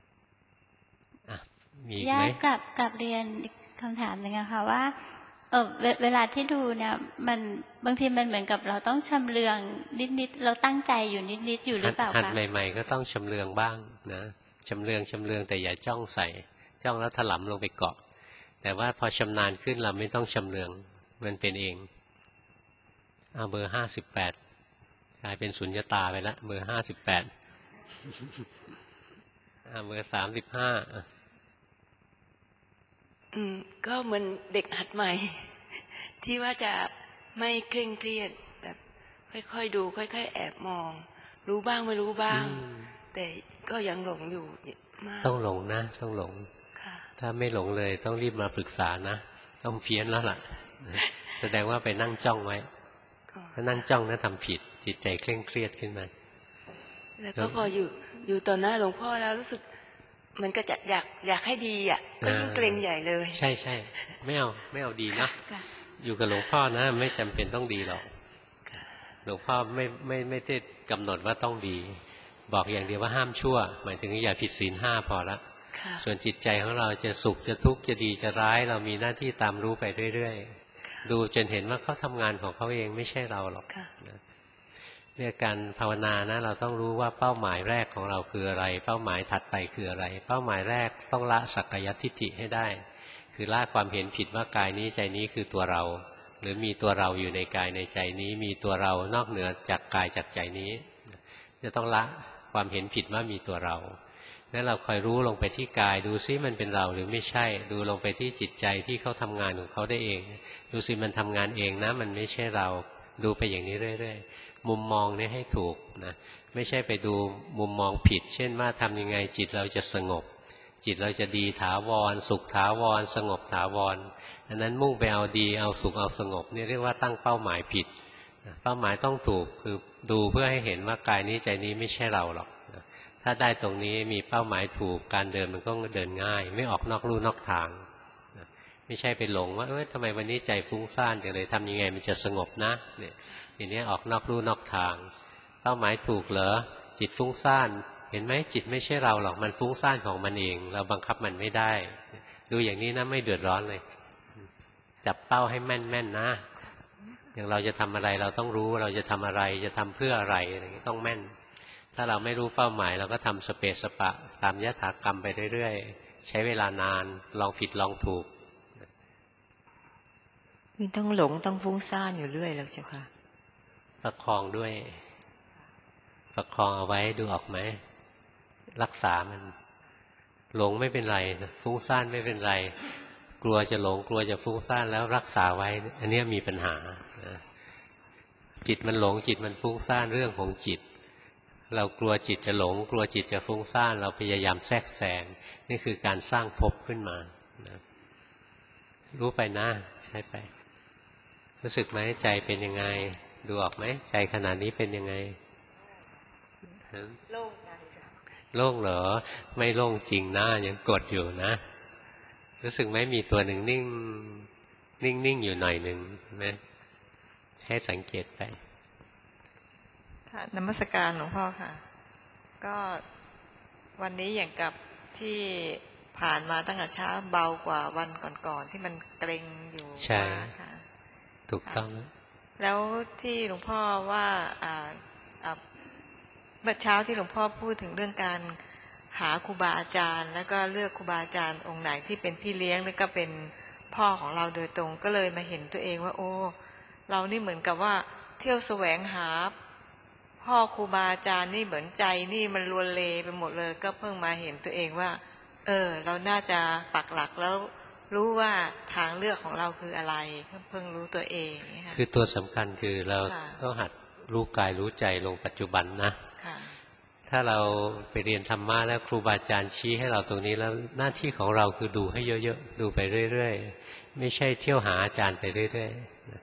S12: มีไหมกลับกลับเรียนคำถามหนึ่งนะคะว่าเออเวลาที่ดูเนี่ยมันบางทีมันเหมือนกับเราต้องชำเลืองนิดๆเราตั้งใจอยู่นิดๆอยู่หรือเปล่าคะ
S2: หัดใหม่ๆก็ต้องชำเลืองบ้างนะชำเลืองชำเลืองแต่อย่าจ้องใส่จ้องแล้วถลำลงไปเกาะแต่ว่าพอชำนาญขึ้นเราไม่ต้องชำเลืองมันเป็นเองเอาเบอร์ห้าสิบแปดกลายเป็นสุญญตาไปแล้วเบอร์ห้าสิบแปดเอาเบอร์สามสิบห้า
S13: อืมก็เหมือนเด็กหัดใหม่ ที่ว่าจะไม่เคร่งเครียดแบบค่อยๆดูค่อยๆแอบมองรู้บ้างไม่รู้บ้างแต่ก็ยังหลงอยู่มาก
S2: ต้องหลงนะต้องหลงถ้าไม่หลงเลยต้องรีบมาปรึกษานะต้องเพี้ยนแล้วล่ะ แสดงว่าไปนั่งจ้องไว้ถ้านั่งจ้องนะทำผิดจิตใจเคร่งเครียดขึ้นมา
S13: แล้วก็พออยู่อยู่ต่อหน้าหลวงพ่อแล้วรู้สึกมันก็จะอยากอยากให้ดีอ่ะก็ยิ่งเกรงใหญ่เลย
S2: ใช่ใช่ไม่เอาไม่เอาดีนะอยู่กับหลวงพ่อนะไม่จำเป็นต้องดีหรอกหลวงพ่อไม่ไม่ไม่ได้กำหนดว่าต้องดีบอกอย่างเดียวว่าห้ามชั่วหมายถึงอย่าผิดศีลห้าพอละส่วนจิตใจของเราจะสุขจะทุกข์จะดีจะร้ายเรามีหน้าที่ตามรู้ไปเรื่อยๆดูจนเห็นว่าเขาทำงานของเขาเองไม่ใช่เราหรอกเนี่ยการภาวนานะเราต้องรู้ว่าเป้าหมายแรกของเราคืออะไรเป้าหมายถัดไปคืออะไรเป้าหมายแรกต้องละสักกายทิฏฐิให้ได้คือละความเห็นผิดว่ากายนี้ใจนี้คือตัวเราหรือมีตัวเราอยู่ในกายในใจนี้มีตัวเรานอกเหนือจากกายจากใจนี้จะต้องละความเห็นผิดว่ามีตัวเราแล้วเราคอยรู้ลงไปที่กายดูซิมันเป็นเราหรือไม่ใช่ดูลงไปที่จิตใจที่เขาทำงานของเขาได้เองดูซิมันทำงานเองนะมันไม่ใช่เราดูไปอย่างนี้เรื่อยๆมุมมองนี้ให้ถูกนะไม่ใช่ไปดูมุมมองผิดเช่นว่าทำยังไงจิตเราจะสงบจิตเราจะดีถาวรสุขถาวรสงบถาวรอันนั้นมุ่งไปเอาดีเอาสุขเอาสงบนี่เรียกว่าตั้งเป้าหมายผิดเป้าหมายต้องถูกคือดูเพื่อให้เห็นว่ากายนี้ใจนี้ไม่ใช่เราหรอกถ้าได้ตรงนี้มีเป้าหมายถูกการเดินมันก็เดินง่ายไม่ออกนอกลู่นอกทางไม่ใช่ไปหลงว่าเอ้ยทำไมวันนี้ใจฟุ้งซ่านจังเลยทำยังไงมันจะสงบนะเนี่ยทีนี้ออกนอกลู่นอกทางเป้าหมายถูกเหรอจิตฟุ้งซ่านเห็นไหมจิตไม่ใช่เราหรอกมันฟุ้งซ่านของมันเองเราบังคับมันไม่ได้ดูอย่างนี้นะไม่เดือดร้อนเลยจับเป้าให้แม่นแม่นนะอย่างเราจะทำอะไรเราต้องรู้เราจะทำอะไรจะทำเพื่ออะไรอะไรอย่างนี้ต้องแม่นถ้าเราไม่รู้เป้าหมายเราก็ทำสเปสสปะตามยถากรรมไปเรื่อยๆใช้เวลานานลองผิดลองถูก
S1: ไม่ต้องหลงต้องฟุ้งซ่านอยู่เรื่อยแล้วเจ้าค่ะ
S2: ประคองด้วยประคองเอาไว้ดูออกไหมรักษามันหลงไม่เป็นไรฟุ้งซ่านไม่เป็นไรกลัวจะหลงกลัวจะฟุ้งซ่านแล้วรักษาไว้อันนี้มีปัญหาจิตมันหลงจิตมันฟุ้งซ่านเรื่องของจิตเรากลัวจิตจะหลงกลัวจิตจะฟุ้งซ่านเราพยายามแทรกแซงนี่คือการสร้างภพขึ้นมานะรู้ไปนะใช่ไปรู้สึกไหมใจเป็นยังไงดูออกไหมใจขณะนี้เป็นยังไงโล่งใจโล่งเหรอไม่โล่งจริงนะยังกดอยู่นะรู้สึกไหมมีตัวหนึ่งนิ่งนิ่งนิ่งอยู่หน่อยหนึ่งนะให้สังเกตไป
S1: ค่ะนมัสการหลวงพ่อค่ะก็วันนี้อย่างกับที่ผ่านมาตั้งแต่เช้าเบากว่าวันก่อนๆที่มันเกร็งอยู่
S2: ใช่ค่ะถูกต้อง
S1: แล้วที่หลวงพ่อว่าอ่าเมื่อเช้าที่หลวงพ่อพูดถึงเรื่องการหาครูบาอาจารย์แล้วก็เลือกครูบาอาจารย์องค์ไหนที่เป็นพี่เลี้ยงแล้วก็เป็นพ่อของเราโดยตรงก็เลยมาเห็นตัวเองว่าโอ้เรานี่เหมือนกับว่าเที่ยวแสวงหาพ่อครูบาอาจารย์นี่เหมือนใจนี่มันลวนเลไปหมดเลยก็เพิ่งมาเห็นตัวเองว่าเออเราน่าจะปักหลักแล้วรู้ว่าทางเลือกของเราคืออะไรเพิ่งรู้ตัวเอง
S2: คือตัวสำคัญคือเราต้องหัดรู้กายรู้ใจลงปัจจุบันนะถ้าเราไปเรียนธรรมะแล้วครูบาอาจารย์ชี้ให้เราตรงนี้แล้วหน้าที่ของเราคือดูให้เยอะๆดูไปเรื่อยๆไม่ใช่เที่ยวหาอาจารย์ไปเรื่อย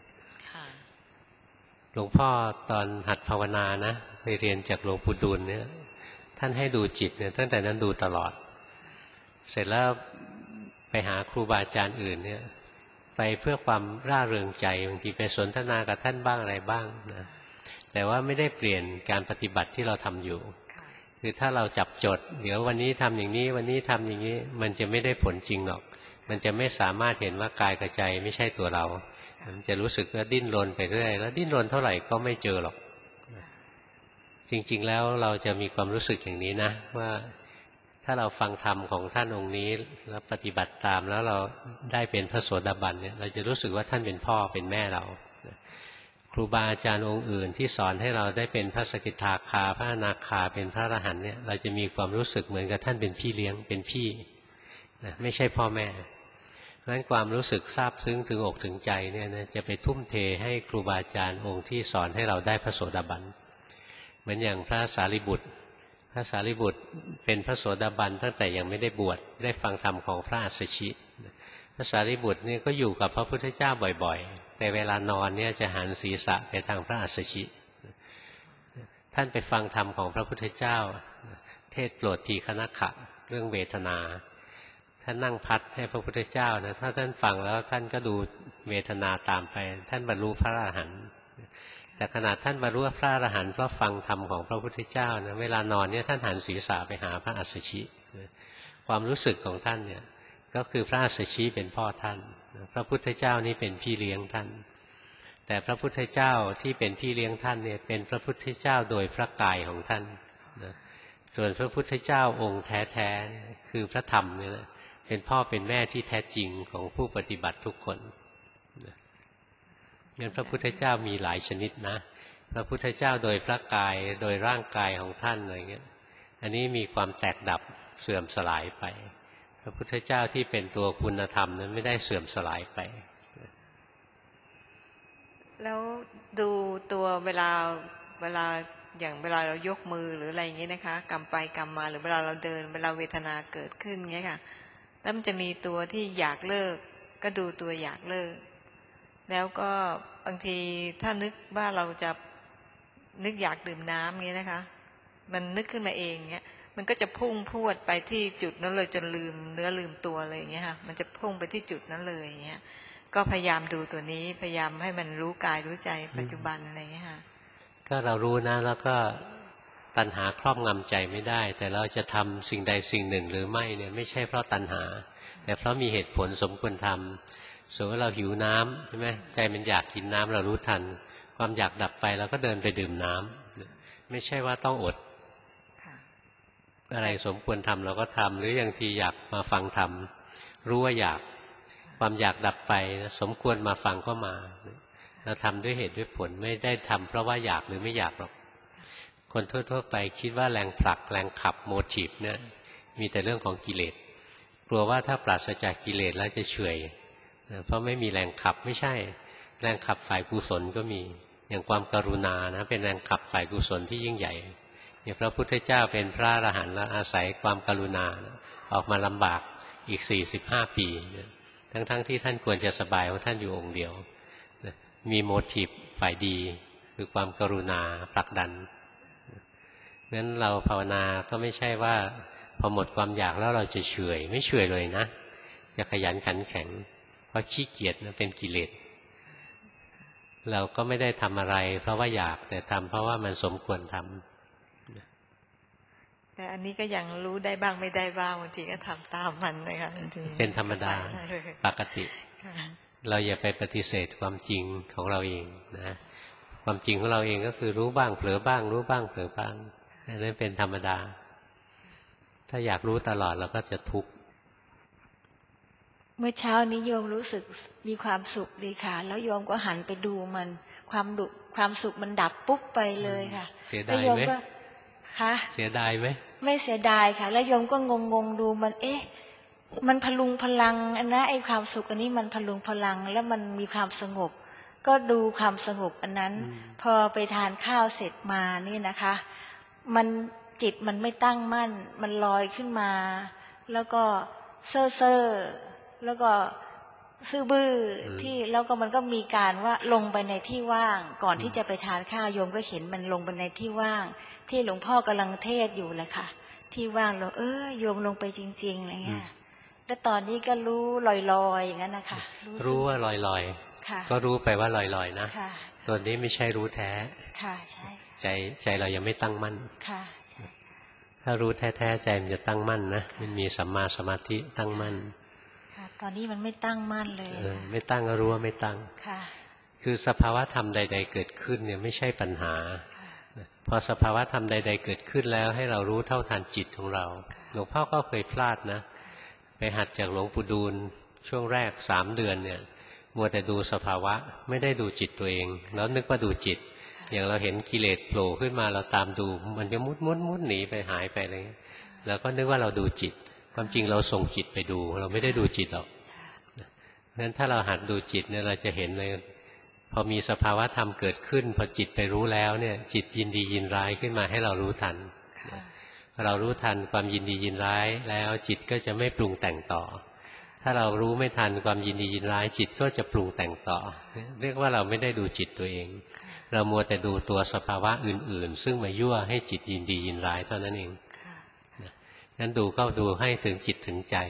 S2: ๆหลวงพ่อตอนหัดภาวนานะไปเรียนจากหลวงปู่ดูลเนี่ยท่านให้ดูจิตเนี่ยตั้งแต่นั้นดูตลอดเสร็จแล้วไปหาครูบาอาจารย์อื่นเนี่ยไปเพื่อความร่าเริงใจบางทีไปสนทนากับท่านบ้างอะไรบ้างนะแต่ว่าไม่ได้เปลี่ยนการปฏิบัติที่เราทำอยู่คือถ้าเราจับจดเดี๋ยววันนี้ทำอย่างนี้วันนี้ทำอย่างนี้มันจะไม่ได้ผลจริงหรอกมันจะไม่สามารถเห็นว่ากายกับใจไม่ใช่ตัวเรามันจะรู้สึกว่าดิ้นรนไปเรื่อยแล้วดิ้นรนเท่าไหร่ก็ไม่เจอหรอกจริงๆแล้วเราจะมีความรู้สึกอย่างนี้นะว่าถ้าเราฟังธรรมของท่านองค์นี้แล้วปฏิบัติตามแล้วเราได้เป็นพระโสดาบันเนี่ยเราจะรู้สึกว่าท่านเป็นพ่อเป็นแม่เราครูบาอาจารย์องค์อื่นที่สอนให้เราได้เป็นพระสกิทาคาพระอนาคาเป็นพระอรหันต์เนี่ยเราจะมีความรู้สึกเหมือนกับท่านเป็นพี่เลี้ยงเป็นพี่นะไม่ใช่พ่อแม่เพราะฉะนั้นความรู้สึกซาบซึ้งถึงอกถึงใจเนี่ยนะจะไปทุ่มเทให้ครูบาอาจารย์องค์ที่สอนให้เราได้พระโสดาบันเหมือนอย่างพระสารีบุตรพระสารีบุตรเป็นพระโสดาบันตั้งแต่ยังไม่ได้บวชได้ฟังธรรมของพระอัสสชิพระสารีบุตรนี่ก็อยู่กับพระพุทธเจ้าบ่อยๆแต่เวลานอนเนี่ยจะหันศีรษะไปทางพระอัสสชิท่านไปฟังธรรมของพระพุทธเจ้าเทศโปรดทีฆนขะเรื่องเวทนาท่านนั่งพัดให้พระพุทธเจ้านะถ้าท่านฟังแล้วท่านก็ดูเวทนาตามไปท่านบรรลุพระอรหันต์แต่ขณะท่านบรรลุพระอรหันต์เพราะฟังธรรมของพระพุทธเจ้านะเวลานอนเนี่ยท่านหันศีรษะไปหาพระอัสสชิความรู้สึกของท่านเนี่ยก็คือพระอัสสชิเป็นพ่อท่านพระพุทธเจ้านี่เป็นพี่เลี้ยงท่านแต่พระพุทธเจ้าที่เป็นพี่เลี้ยงท่านเนี่ยเป็นพระพุทธเจ้าโดยพระกายของท่านส่วนพระพุทธเจ้าองค์แท้ๆคือพระธรรมเนี่ยเป็นพ่อเป็นแม่ที่แท้จริงของผู้ปฏิบัติทุกคนงั้นพระพุทธเจ้ามีหลายชนิดนะพระพุทธเจ้าโดยพระกายโดยร่างกายของท่านอะไรเงี้ยอันนี้มีความแตกดับเสื่อมสลายไปพระพุทธเจ้าที่เป็นตัวคุณธรรมนั้นไม่ได้เสื่อมสลายไป
S14: แล้วดูตัวเวลาเวลาอย่างเวลาเรายกมือหรืออะไรอย่างนี้นะคะกำไปกำมาหรือเวลาเราเดินเวลาเวทนาเกิดขึ้นเงี้ยค่ะแล้วมันจะมีตัวที่อยากเลิกก็ดูตัวอยากเลิกแล้วก็บางทีถ้านึกว่าเราจะนึกอยากดื่มน้ำเงี้ยนะคะมันนึกขึ้นมาเองเงี้ยมันก็จะพุ่งพรวดไปที่จุดนั้นเลยจนลืมเนื้อลืมตัวเลยอย่างเงี้ยค่ะมันจะพุ่งไปที่จุดนั้นเลยอย่างเงี้ยก็พยายามดูตัวนี้พยายามให้มันรู้กายรู้ใจปัจจุบันอะไรเงี้ยค่ะ
S2: ก็เรารู้นะแล้วก็ตัณหาครอบงำใจไม่ได้แต่เราจะทำสิ่งใดสิ่งหนึ่งหรือไม่เนี่ยไม่ใช่เพราะตัณหาแต่เพราะมีเหตุผลสมควรทำสมมติว่าเราหิวน้ำใช่ไหมใจมันอยากกินน้ำเรารู้ทันความอยากดับไปเราก็เดินไปดื่มน้ำไม่ใช่ว่าต้องอดอะไรสมควรทำเราก็ทำหรืออย่างที่อยากมาฟังธรรมรู้ว่าอยากความอยากดับไปสมควรมาฟังก็มาเราทำด้วยเหตุด้วยผลไม่ได้ทำเพราะว่าอยากหรือไม่อยากหรอกคนทั่วๆไปคิดว่าแรงผลักแรงขับโมทีฟเนี่ยมีแต่เรื่องของกิเลสกลัวว่าถ้าปราศจากกิเลสแล้วจะเฉื่อยเพราะไม่มีแรงขับไม่ใช่แรงขับฝ่ายกุศลก็มีอย่างความกรุณานะเป็นแรงขับฝ่ายกุศลที่ยิ่งใหญ่อย่างพระพุทธเจ้าเป็นพระอรหันต์แล้วอาศัยความกรุณาออกมาลำบากอีกสี่สิบห้าปีทั้งๆ ท, ที่ท่านควรจะสบายของท่านอยู่องค์เดียวมีโมทีฟฝ่ายดีคือความกรุณาผลักดันงั้นเราภาวนาก็ไม่ใช่ว่าพอหมดความอยากแล้วเราจะเฉื่อยไม่เฉื่อยเลยนะจะขยันขันแข็งเพราะขี้เกียจนะเป็นกิเลสเราก็ไม่ได้ทำอะไรเพราะว่าอยากแต่ทำเพราะว่ามันสมควรทำ
S14: แต่อันนี้ก็ยังรู้ได้บ้างไม่ได้บ้างบางทีก็ทำตามมันนะคะ
S2: เป็นธรรมดาปกติเราอย่าไปปฏิเสธความจริงของเราเองนะความจริงของเราเองก็คือรู้บ้างเผลอบ้างรู้บ้างเผลอบ้างนั่นเป็นธรรมดาถ้าอยากรู้ตลอดเราก็จะทุกข์
S15: เมื่อเช้านี้โยมรู้สึกมีความสุขดีค่ะแล้วโยมก็หันไปดูมันความดุความสุขมันดับปุ๊บไปเลยค่ะ
S2: เสียดายไหม
S15: ฮะ
S2: เสียดายไหม
S15: ไม่เสียดายค่ะแล้วโยมก็งงงดูมันเอ๊ะมันพลุงพลังอันนะไอ้ความสุขอันนี้มันพลุงพลังแล้วมันมีความสงบก็ดูความสงบอันนั้นพอไปทานข้าวเสร็จมานี่นะคะมันจิตมันไม่ตั้งมั่นมันลอยขึ้นมาแล้วก็เซ่อเซ่อแล้วก็ซื่อบื้อที่แล้วก็มันก็มีการว่าลงไปในที่ว่างก่อนที่จะไปทานข้าวโยมก็เห็นมันลงไปในที่ว่างที่หลวงพ่อกำลังเทศอยู่เลยค่ะที่ว่างเราเออโยมลงไปจริงๆอะไรเงี้ยแล้วตอนนี้ก็รู้ลอยๆอย่างนั้นนะคะ
S2: รู้ว่าลอยๆก็รู้ไปว่าลอยๆนะตัวนี้ไม่ใช่รู้แท้
S15: ค่ะใช่
S2: ใจใจเรายังไม่ตั้งมั่น
S15: ค่ะ
S2: ถ้ารู้แท้ๆใจมันจะตั้งมั่นนะมันมีสัมมาสมาธิตั้งมั่น
S15: ค่ะตอนนี้มันไม่ตั้งมั่นเลย
S2: ไม่ตั้งก็รู้ว่าไม่ตั้ง
S15: ค่ะ
S2: คือสภาวะธรรมใดๆเกิดขึ้นเนี่ยไม่ใช่ปัญหาพอสภาวะธรรมใดๆเกิดขึ้นแล้วให้เรารู้เท่าทันจิตของเราหลวงพ่อก็เคยพลาดนะไปหัดจากหลวงปู่ดูลช่วงแรกสามเดือนเนี่ยมัวแต่ดูสภาวะไม่ได้ดูจิตตัวเองแล้วนึกว่าดูจิตอย่างเราเห็นกิเลสโผล่ขึ้นมาเราตามดูมันจะมุดมุดมุดหนีไปหายไปอะไรแล้วก็นึกว่าเราดูจิตความจริงเราส่งจิตไปดูเราไม่ได้ดูจิตหรอกเพราะฉะนั้นถ้าเราหัดดูจิตเนี่ยเราจะเห็นเลยพอมีสภาวะธรรมเกิดขึ้นพอจิตไปรู้แล้วเนี่ยจิตยินดียินร้ายขึ้นมาให้เรารู้ทันเรารู้ทันความยินดียินร้ายแล้วจิตก็จะไม่ปรุงแต่งต่อถ้าเรารู้ไม่ทันความยินดียินร้ายจิตก็จะปรุงแต่งต่อเรียกว่าเราไม่ได้ดูจิตตัวเองเรามัวแต่ดูตัวสภาวะอื่นๆซึ่งมายั่วให้จิตยินดียินร้ายเท่านั้นเองงั้นดูเข้าดูให้ถึงจิตถึงใจ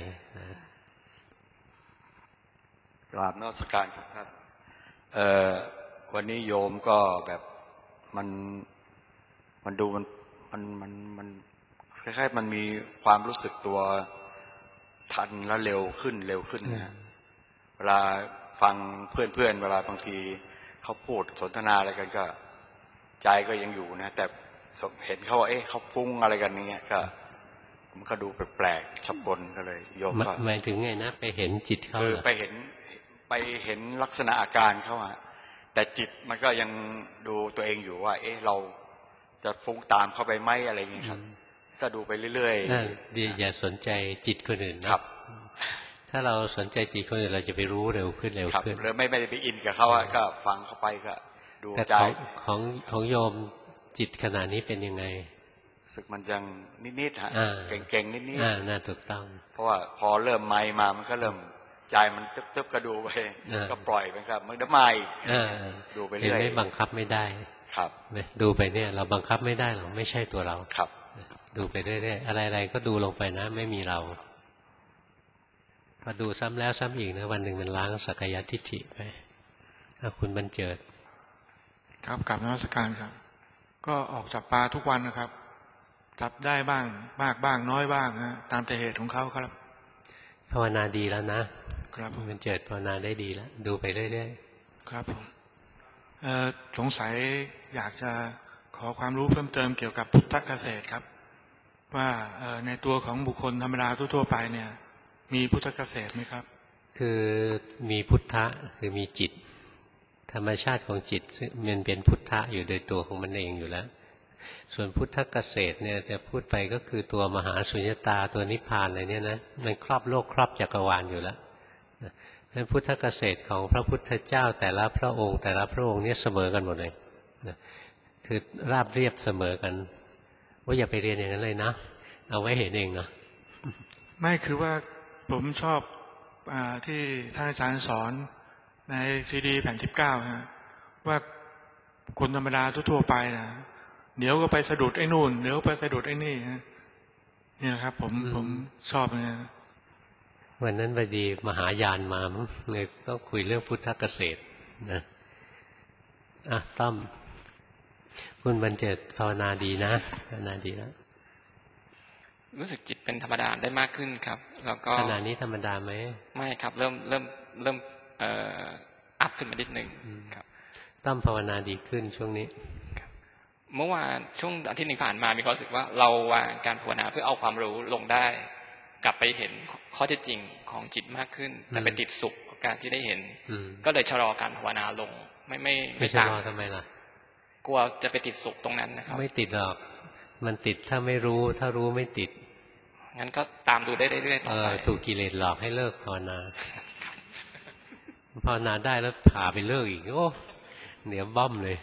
S16: กราบนมัสการครับเอ่อวันนี้โยมก็แบบมันมันดูมันมันมันมันคล้ายๆมันมีความรู้สึกตัวทันแล้วเร็วขึ้นเร็วขึ้นนะเวลาฟังเพื่อนๆเวลาบางทีเขาพูดสนทนาอะไรกันก็ใจก็ยังอยู่นะแต่เห็นเขาว่าเอ๊ะเขาฟุ้งอะไรกันอย่างเงี้ยก็มันก็ดูแปลกๆชับกลก็เลยโยมก็
S2: หมายถึงไงนะไปเห็นจิตเขา
S16: คือไปเห็นไปเห็นลักษณะอาการเขาอะแต่จิตมันก็ยังดูตัวเองอยู่ว่าเอ๊ะเราจะฟุ้งตามเข้าไปไหมอะไรอย่างเงี้ยครับก็ดูไปเรื่อย
S2: ๆดีอย่าสนใจจิตคนอื่นนะครับถ้าเราสนใจจิตคนอื่นเราจะไปรู้เร็วขึ้นเร็วขึ้น
S16: เลยไม่ไม่ได้ไปอินกับเขาอะก็ฟังเข้าไปก็ดูใจ
S2: ของของโยมจิตขณะนี้เป็นยังไง
S16: สึกมันยังนิดๆฮะเก่งๆนิดๆ
S2: อ่าน่าถูกต้อง
S16: เพราะว่าพอเริ่มไมมามันก็เริ่มใจมันเติบๆกระดูไปก็ปล่อยไปครับมันจะไม่ดูไปเรื่อย
S2: ไม่บังคับไม่ได้
S16: ครับ
S2: ดูไปเนี่ยเราบังคับไม่ได้หรอกไม่ใช่ตัวเรา
S16: ครับ
S2: ดูไปเรื่อยๆอะไรๆก็ดูลงไปนะไม่มีเราพอดูซ้ำแล้วซ้ำอีกนะวันหนึ่งมันล้างสักยทิฏฐิไปถ้าคุณบรรเจิด
S17: ครับกลับนมัสการครับก็ออกจากป่าทุกวันนะครับจับได้บ้างมากบ้างน้อยบ้างนะตามแต่เหตุของเขาครับ
S2: ภาวนาดีแล้วนะครับคุณบรรเจิดภาวนาได้ดีแล้วดูไปเรื่อย
S17: ๆครับผมเอ่อสงสัยอยากจะขอความรู้เพิ่มเติมเกี่ยวกับพุทธเกษตรครับว่าในตัวของบุคคลธรรมดาทั่วๆไปเนี่ยมีพุทธเกษตรไหมครับ
S2: คือมีพุทธะคือมีจิตธรรมชาติของจิตมันเป็นพุทธะอยู่โดยตัวของมันเองอยู่แล้วส่วนพุทธเกษตรเนี่ยจะพูดไปก็คือตัวมหาสุญญตาตัวนิพพานอะไรเนี่ยนะมันครอบโลกครอบจักรวาลอยู่แล้วเพราะพุทธเกษตรของพระพุทธเจ้าแต่ละพระองค์แต่ละพระองค์เนี่ยเสมอกันหมดเลยคือราบเรียบเสมอกันว่าอย่าไปเรียนอย่างนั้นเลยนะเอาไว้เห็นเองนะ
S17: ไม่คือว่าผมชอบอที่ท่านอาจารย์สอนในซีดีแผ่นที่เก้าฮะว่าคนธรรมดาทั่วๆไปนะเดี๋ยวก็ไปสะดุดไอ้นู่นเดี๋ยวไปสะดุดไอ้นี่นี่นะครับผมผมชอบนะ
S2: วันนั้นพอดีมหายานมาเลยต้องคุยเรื่องพุทธเกษตรนะอ่ะต้อมคุณบรรเจิดภาวนาดีนะภาวนาดีแล้ว
S18: รู้สึกจิตเป็นธรรมดาได้มากขึ้นครับแล้วก็
S2: ขณะนี้ธรรมดาไหม
S18: ไม่ครับเริ่มเริ่มเริ่มเอ่ออัพขึ้นมานิดหนึ่งครับ
S2: ต้อมภาวนาดีขึ้นช่วงนี้
S18: เมื่อวานช่วงอาทิตย์หนึ่งผ่านมามีความรู้สึกว่าเราวางการภาวนาเพื่อเอาความรู้ลงได้กลับไปเห็นข้อเท็จจริงของจิตมากขึ้นแต่ไปติดสุขกับการที่ได้เห็นก็เลยชะลอการภาวนาลงไม่ไม่
S2: ไม่ชะลอทำไมล่ะ
S18: กลัวจะไปติดสุขตรงนั้นนะครับ
S2: ไม่ติดหรอกมันติดถ้าไม่รู้ถ้ารู้ไม่ติด
S18: งั้นก็ตามดูได้เรื่อยๆต่อไป
S2: ถูกกิเลสหลอกให้เลิกภาวนาภาวนาได้แล้วพาไปเลิกอีกโอ้เหนียวบ้อมเลย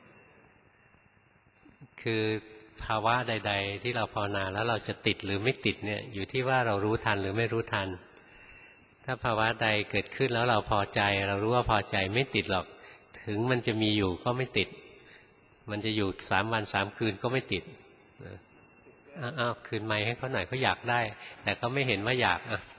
S2: คือภาวะใดๆที่เราภาวนาแล้วเราจะติดหรือไม่ติดเนี่ยอยู่ที่ว่าเรารู้ทันหรือไม่รู้ทันถ้าภาวะใดเกิดขึ้นแล้วเราพอใจเรารู้ว่าพอใจไม่ติดหรอกถึงมันจะมีอยู่ก็ไม่ติดมันจะอยู่สามวันสามคืนก็ไม่ติดอ้าวคืนไมค์ให้เขาหน่อยเขาอยากได้แต่เขาไม่เห็นว่าอยากอ่ะ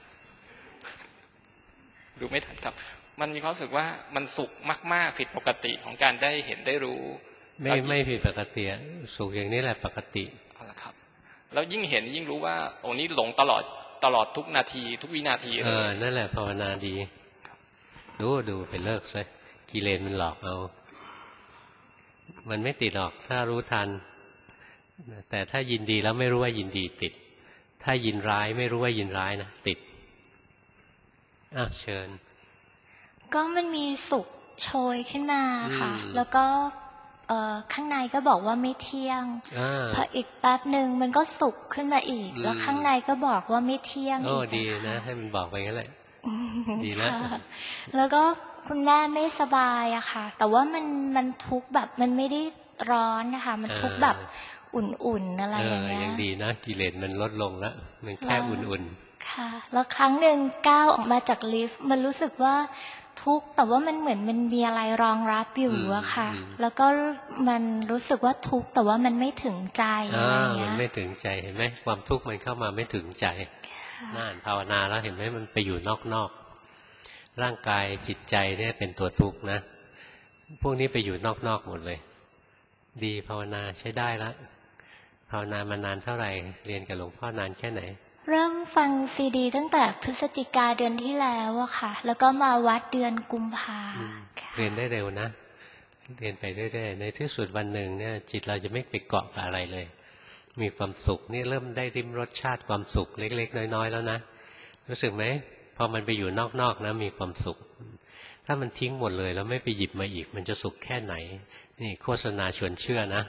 S18: ดูไม่ทันครับมันมีความรู้สึกว่ามันสุขมากๆผิดปกติของการได้เห็นได้รู้
S2: ไม่ไม่ผิดปกติสุขอย่างนี้แหละปกติ
S18: เอาละครับแล้วยิ่งเห็นยิ่งรู้ว่าโอ้นี้หลงตลอดตลอดทุกนาทีทุกวินาที
S2: เลยเออนั่นแหละภาวนาดีดูดูไปเลิกซะกิเลสมันหลอกเอามันไม่ติดหรอกถ้ารู้ทันแต่ถ้ายินดีแล้วไม่รู้ว่ายินดีติดถ้ายินร้ายไม่รู้ว่ายินร้ายนะติดอ่ะเชิญ
S12: ก็มันมีสุขโชยขึ้นมาค่ะแล้วก็ข้างในก็บอกว่าไม่เที่ยงพออีกแป๊บหนึ่งมันก็สุขขึ้นมาอีกแล้วข้างในก็บอกว่าไม่เที่ยงอีก
S2: ดีนะให้มันบอกไปงั้นแหละดีแล้ว
S12: แล้วก็คุณแม่ไม่สบายอะค่ะแต่ว่ามันมันทุกข์แบบมันไม่ได้ร้อนนะคะมันทุกข์แบบอุ่นๆอะไรอย่างเงี้ย
S2: ยังดีนะกิเลสมันลดลงแล้วมันแค่อุ่น
S12: ๆค่ะแล้วครั้งหนึ่งก้าวออกมาจากลิฟต์มันรู้สึกว่าทุกข์แต่ว่ามันเหมือนมันมีอะไรรองรับอยู่อะค่ะแล้วก็มันรู้สึกว่าทุกข์แต่ว่ามันไม่ถึงใจอะไรเงี้ย
S2: มันไม่ถึงใจเห็นไหมความทุกข์มันเข้ามาไม่ถึงใจนั่นภาวนาแล้วเห็นไหมมันไปอยู่นอกๆร่างกายจิตใจเนี่ยเป็นตัวทุกข์นะพวกนี้ไปอยู่นอกๆหมดเลยดีภาวนาใช้ได้แล้วภาวนามานานเท่าไหร่เรียนกับหลวงพ่อนานแค่ไหน
S12: เริ่มฟังซีดีตั้งแต่พฤศจิกาเดือนที่แล้วอะค่ะแล้วก็มาวัดเดือนกุมภา
S2: เรียนได้เร็วนะเรียนไปเรื่อยๆในที่สุดวันหนึ่งเนี่ยจิตเราจะไม่ไปเกาะกับอะไรเลยมีความสุขนี่เริ่มได้ริมรสชาติความสุขเล็กๆน้อยๆแล้วนะรู้สึกไหมพอมันไปอยู่นอกๆนะมีความสุขถ้ามันทิ้งหมดเลยแล้วไม่ไปหยิบมาอีกมันจะสุขแค่ไหนนี่โฆษณาชวนเชื่อนะ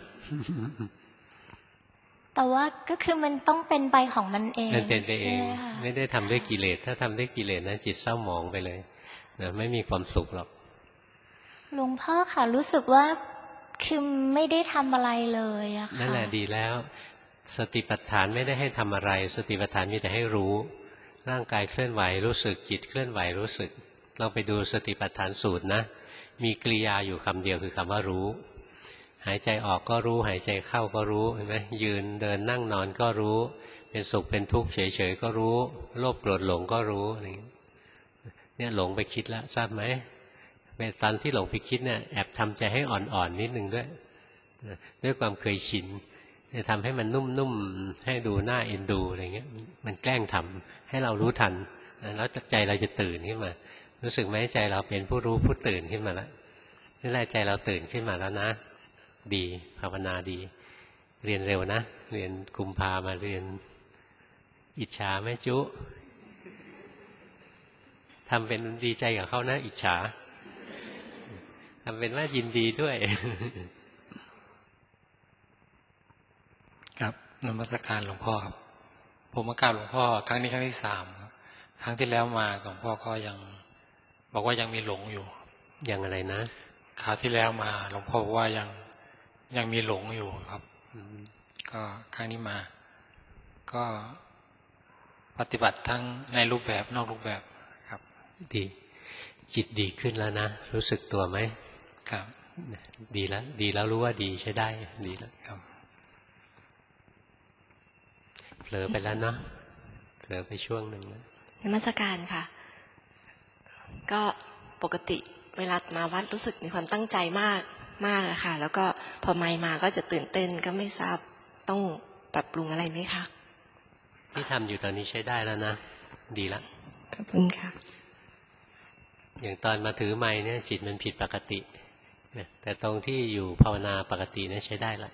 S12: แต่ว่าก็คือมันต้องเป็นไปของมันเอง
S2: มันเป็นไปเองไม่ได้ทำด้วยกิเลสถ้าทำด้วยกิเลสนะจิตเศร้าหมองไปเลยนะไม่มีความสุขหรอก
S12: หลวงพ่อค่ะรู้สึกว่าคือไม่ได้ทำอะไรเลยอะค่ะ
S2: นั่นแหละดีแล้วสติปัฏฐานไม่ได้ให้ทำอะไรสติปัฏฐานมีแต่ให้รู้ร่างกายเคลื่อนไหวรู้สึกจิตเคลื่อนไหวรู้สึกลองไปดูสติปัฏฐานสูตรนะมีกริยาอยู่คำเดียวคือคำว่ารู้หายใจออกก็รู้หายใจเข้าก็รู้เห็นไหมยืนเดินนั่งนอนก็รู้เป็นสุขเป็นทุกข์เฉยๆก็รู้โลภโกรธหลงก็รู้อะไรอย่างนี้เนี่ยหลงไปคิดแล้วทราบไหมเป็นตอนที่หลงไปคิดเนี่ยแอบทำใจให้อ่อนๆนิดนึงด้วยด้วยความเคยชินจะทำให้มันนุ่มๆให้ดูหน้าเอ็นดูอะไรเงี้ยมันแกล้งทำให้เรารู้ทันแล้วใจเราจะตื่นขึ้นมารู้สึกไหมใจเราเป็นผู้รู้ผู้ตื่นขึ้นมาแล้วนี่แหละใจเราตื่นขึ้นมาแล้วนะดีภาวนาดีเรียนเร็วนะเรียนกุมภามาเรียนอิจฉาแม่จุทำเป็นดีใจกับเขานะอิจฉาทำเป็นว่ายินดีด้วย
S19: ครับนมัสการหลวงพ่อครับผมมากราบหลวงพ่อครั้งนี้ครั้งที่สามครั้งที่แล้วมาหลวงพ่อก็ยังบอกว่ายังมีหลงอยู่
S2: ยังอะไรนะ
S19: คราวที่แล้วมาหลวงพ่อบอกว่ายังยังมีหลงอยู่ครับก็ครั้งนี้มาก็ปฏิบัติทั้งในรูปแบบนอกรูปแบบครับ
S2: ดีจิตดีขึ้นแล้วนะรู้สึกตัวไหม
S19: ครับ
S2: ดีแล้วดีแล้วรู้ว่าดีใช้ได้ดีแล้ว
S19: ครับ
S2: เผลอไปแล้วเนาะเผลอไปช่วงหนึ่งแล้ว
S20: นมัสการค่ะก็ปกติเวลามาวัดรู้สึกมีความตั้งใจมากมากอะค่ะแล้วก็พอไม่มาก็จะตื่นเต้นก็ไม่ทราบต้องปรับปรุงอะไรไหมคะ
S2: ที่ทำอยู่ตอนนี้ใช้ได้แล้วนะดีละ
S20: ขอบคุณค่ะ
S2: อย่างตอนมาถือไม้เนี่ยจิตมันผิดปกติแต่ตรงที่อยู่ภาวนาปกติเนี่ยใช้ได้ละ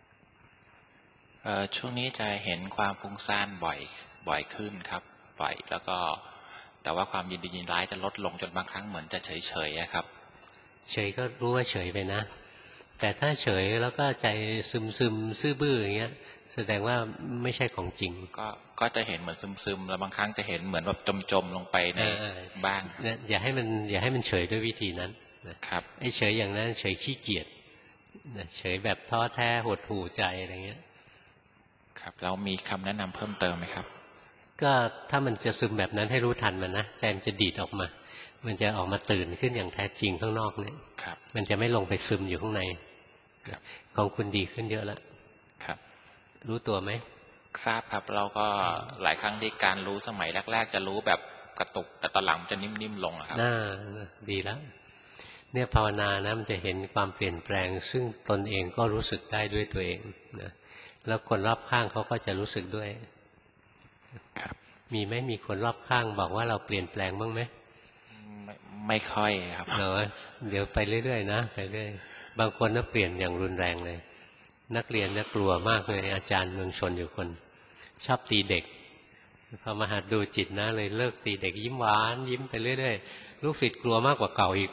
S21: ช่วงนี้จะเห็นความฟุ้งซ่านบ่อยบ่อยขึ้นครับบ่อยแล้วก็แต่ว่าความยินดียินร้ายจะลดลงจนบางครั้งเหมือนจะเฉยเฉยครับ
S2: เฉยก็รู้ว่าเฉยไปนะแต่ถ้าเฉยแล้วก็ใจซึมซึมซื่อบื้ออย่างเงี้ยแสดงว่าไม่ใช่ของจริง
S21: ก็ก็จะเห็นเหมือนซึมซึมแล้วบางครั้งจะเห็นเหมือนแบบจมจมลงไปในบ้าง
S2: เนี่ยอย่าให้มันอย่าให้มันเฉยด้วยวิธีนั้น
S21: ครับ
S2: ไอ้เฉยอย่างนั้นเฉยขี้เกียจเฉยแบบท้อแท้หดหู่ใจอะไรเงี้ย
S21: ครับแล้วมีคำแนะนำเพิ่มเติมไหมครับ
S2: ก็ถ้ามันจะซึมแบบนั้นให้รู้ทันมันนะใจมันจะดีดออกมามันจะออกมาตื่นขึ้นอย่างแท้จริงข้างนอกเนี่ยมันจะไม่ลงไปซึมอยู่ข้างในของคุณดีขึ้นเยอะแล้ว
S21: ครับ
S2: รู้ตัวไหม
S21: ทราบครับเราก็หลายครั้งที่การรู้สมัยแรกๆจะรู้แบบกระตุกแต่ตอนหลังจะนิ่มๆลงครับ
S2: น่าดีแล้วเนี่ยภาวนานะมันจะเห็นความเปลี่ยนแปลงซึ่งตนเองก็รู้สึกได้ด้วยตัวเองนะแล้วคนรอบข้างเขาก็จะรู้สึกด้วยมีไหมมีคนรอบข้างบอกว่าเราเปลี่ยนแปลงบ้างไหม
S21: ไม่ไม่ค่อยครับ
S2: เนาะเดี๋ยวไปเรื่อยๆนะไปเรื่อยบางคนน่ะเปลี่ยนอย่างรุนแรงเลยนักเรียนน่ะกลัวมากเลยอาจารย์เมืองชนอยู่คนชอบตีเด็กพอมาหัดดูจิตนะเลยเลิกตีเด็กยิ้มหวานยิ้มไปเรื่อยๆลูกศิษย์กลัวมากกว่าเก่าอีก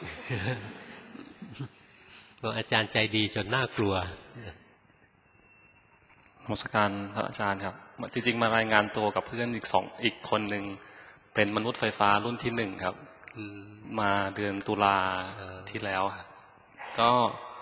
S2: บอกอาจารย์ใจดีจนน่ากลัวน
S3: มัสการพระอาจารย์ครับจริงๆมารายงานตัวกับเพื่อนอีกสองอีกคนหนึ่งเป็นมนุษย์ไฟฟ้ารุ่นที่หนึ่งครับมาเดือนตุลาที่แล้วครับก็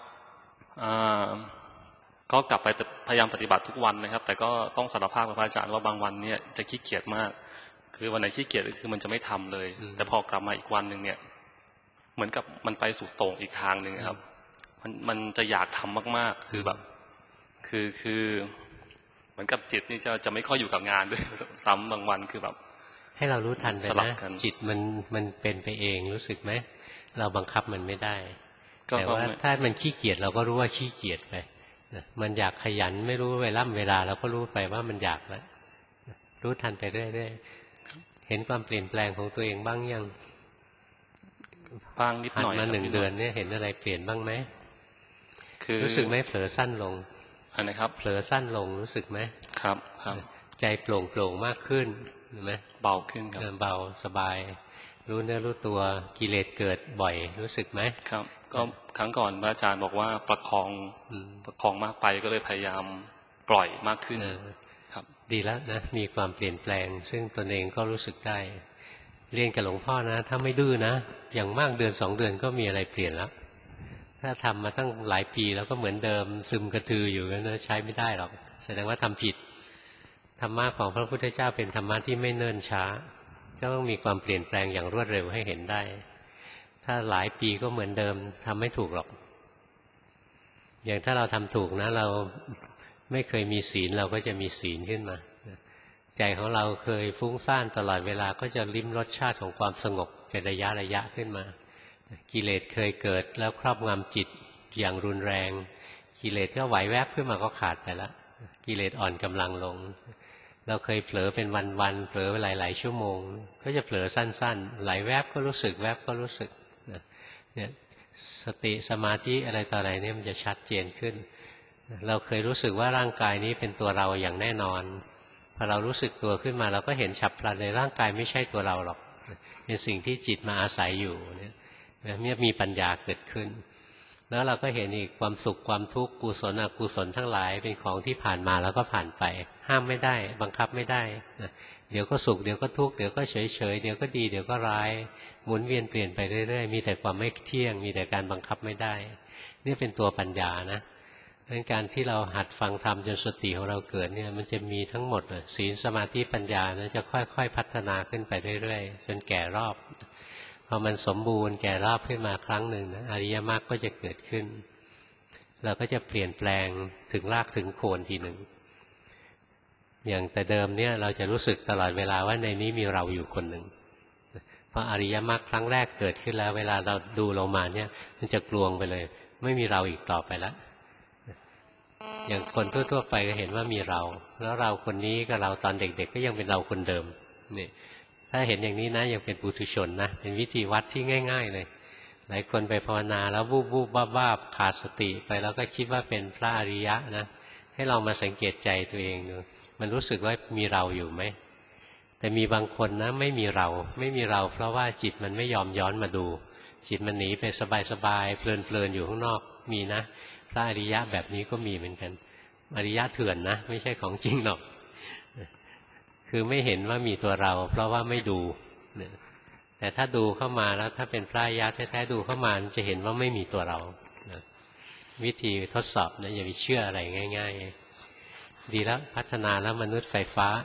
S3: ก็กลับไปพยายามปฏิบัติทุกวันนะครับแต่ก็ต้องสารภาพกับพระอาจารย์ว่าบางวันเนี่ยจะขี้เกียจมากคือวันไหนขี้เกียจคือมันจะไม่ทำเลยแต่พอกลับมาอีกวันหนึ่งเนี่ยเหมือนกับมันไปสู่โต่งอีกทางหนึ่งครับมันมันจะอยากทำมากๆคือแบบคือคือเหมือนกับจิตนี่จะจะไม่ค่อยอยู่กับงานด้วยซ้ำบางวันคือแบบ
S2: ให้เรารู้ทันไปนะจิตมันมันเป็นไปเองรู้สึกไหมเราบังคับมันไม่ได้แต่ว่าถ้ามันขี้เกียจเราก็รู้ว่าขี้เกียจไปมันอยากขยันไม่รู้เวลาเวลาเราก็รู้ไปว่ามันอยากแล้วรู้ทันไปเรื่อยๆเห็นความเปลี่ยนแปลงของตัวเองบ้างยัง
S3: บ้างนิดหน่อย
S2: มาหนึ่งเดือนเนี่ยเห็นอะไรเปลี่ยนบ้างไหมคือรู้สึกไหมเผลอสั้นลง
S3: อะไรครับ
S2: เผลอสั้นลงรู้สึกไหม
S3: ครับครับ
S2: ใจโปร่งโปร่งมากขึ้นเห็นไหม
S3: เบาขึ้นครับ
S2: เบาสบายรู้เนื้อรู้ตัวกิเลสเกิดบ่อยรู้สึกไหม
S3: ครับก็ครั้งก่อนพระอาจารย์บอกว่าประคองประคองมากไปก็เลยพยายามปล่อยมากขึ้นครับ
S2: ดีแล้วนะมีความเปลี่ยนแปลงซึ่งตนเองก็รู้สึกได้เรียนกับหลวงพ่อนะถ้าไม่ดื้อนะอย่างมากเดือนสองเดือนก็มีอะไรเปลี่ยนแล้วถ้าทำมาตั้งหลายปีแล้วก็เหมือนเดิมซึมกระตืออยู่นั้นใช้ไม่ได้หรอกแสดงว่าทำผิดธรรมะของพระพุทธเจ้าเป็นธรรมะที่ไม่เนิ่นช้าจะต้องมีความเปลี่ยนแปลงอย่างรวดเร็วให้เห็นได้ถ้าหลายปีก็เหมือนเดิมทำไม่ถูกหรอกอย่างถ้าเราทำถูกนะเราไม่เคยมีศีลเราก็จะมีศีลขึ้นมาใจของเราเคยฟุ้งซ่านตลอดเวลาก็จะลิ้มรสชาติของความสงบเป็นระยะระยะขึ้นมากิเลสเคยเกิดแล้วครอบงำจิตอย่างรุนแรงกิเลสก็ไหวแวบขึ้นมาก็ขาดไปแล้วกิเลสอ่อนกำลังลงเราเคยเผลอเป็นวันๆเผลอหลายๆชั่วโมงก็จะเผลอสั้นๆไหลแวบก็รู้สึกแวบก็รู้สึกเนี่ยสติสมาธิอะไรต่ออะไรเนี่ยมันจะชัดเจนขึ้นเราเคยรู้สึกว่าร่างกายนี้เป็นตัวเราอย่างแน่นอนพอเรารู้สึกตัวขึ้นมาเราก็เห็นฉับพลันในร่างกายไม่ใช่ตัวเราหรอกเป็นสิ่งที่จิตมาอาศัยอยู่เนี่ยเนี่ยมีปัญญาเกิดขึ้นแล้วเราก็เห็นอีกความสุขความทุกข์กุศลอกุศลทั้งหลายเป็นของที่ผ่านมาแล้วก็ผ่านไปห้ามไม่ได้บังคับไม่ได้นะเดี๋ยวก็สุขเดี๋ยวก็ทุกข์เดี๋ยวก็เฉยเฉยเดี๋ยวก็ดีเดี๋ยวก็ร้ายหมุนเวียนเปลี่ยนไปเรื่อยๆมีแต่ความไม่เที่ยงมีแต่การบังคับไม่ได้นี่เป็นตัวปัญญานะดังนั้นการที่เราหัดฟังธรรมจนสติของเราเกิดเนี่ยมันจะมีทั้งหมดศีลสมาธิปัญญานะจะค่อยๆพัฒนาขึ้นไปเรื่อยๆจนแก่รอบพอมันสมบูรณ์แก่รอบขึ้นมาครั้งหนึ่งนะอริยมรรคก็จะเกิดขึ้นเราก็จะเปลี่ยนแปลงถึงรากถึงโคนทีหนึ่งอย่างแต่เดิมเนี่ยเราจะรู้สึกตลอดเวลาว่าในนี้มีเราอยู่คนหนึ่งพออริยมรรคครั้งแรกเกิดขึ้นแล้วเวลาเราดูลงมาเนี่ยมันจะกลวงไปเลยไม่มีเราอีกต่อไปแล้วอย่างคนทั่วๆไปก็เห็นว่ามีเราแล้วเราคนนี้กับเราตอนเด็กๆ ก็ยังเป็นเราคนเดิมนี่ถ้าเห็นอย่างนี้นะยังเป็นปุถุชนนะเป็นวิธีวัดที่ง่ายๆเลยหลายคนไปภาวนาแล้ววูบวูบบ้าบ้าขาดสติไปแล้วก็คิดว่าเป็นพระอริยะนะให้ลองมาสังเกตใจตัวเองดูมันรู้สึกว่ามีเราอยู่ไหมแต่มีบางคนนะไม่มีเราไม่มีเราเพราะว่าจิตมันไม่ยอมย้อนมาดูจิตมันหนีไปสบายๆเพลินๆอยู่ข้างนอกมีนะพระอริยะแบบนี้ก็มีเหมือนกันอริยะเถื่อนนะไม่ใช่ของจริงหรอกคือไม่เห็นว่ามีตัวเราเพราะว่าไม่ดูแต่ถ้าดูเข้ามาแล้วถ้าเป็นพระอริยะแท้ๆดูเข้ามาจะเห็นว่าไม่มีตัวเราวิธีทดสอบนะอย่าไปเชื่ออะไรง่ายๆดีแล้วพัฒนาแล้วมนุษย์ไฟฟ้า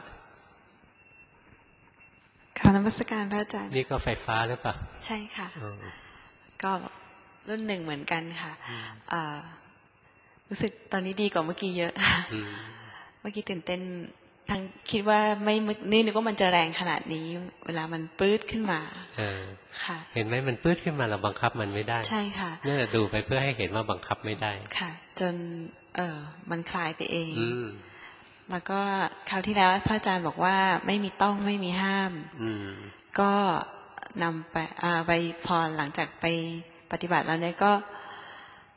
S22: ขอนมัสการพระอาจารย์
S2: นี่ก็ไฟฟ้าหรือเปล่า
S22: ใช่ค่ะก็รุ่นหนึ่งเหมือนกันค่ะรู้สึกตอนนี้ดีกว่าเมื่อกี้เยอะเมื่อกี้ตื่นเต้นทั้งคิดว่าไม่นี่นึกว่ามันจะแรงขนาดนี้เวลามันปื๊ดขึ้นมาค่ะ
S2: เห็นไหมมันปื๊ดขึ้นมาเราบังคับมันไม่ได้
S22: ใช่ค่ะ
S2: นี่แหละดูไปเพื่อให้เห็นว่าบังคับไม่ได้
S22: ค่ะจนเออมันคลายไปเองแล้วก็คราวที่แล้วพระอาจารย์บอกว่าไม่มีต้องไม่มีห้ามก็นำไปไปพอหลังจากไปปฏิบัติแล้วเนี่ยก็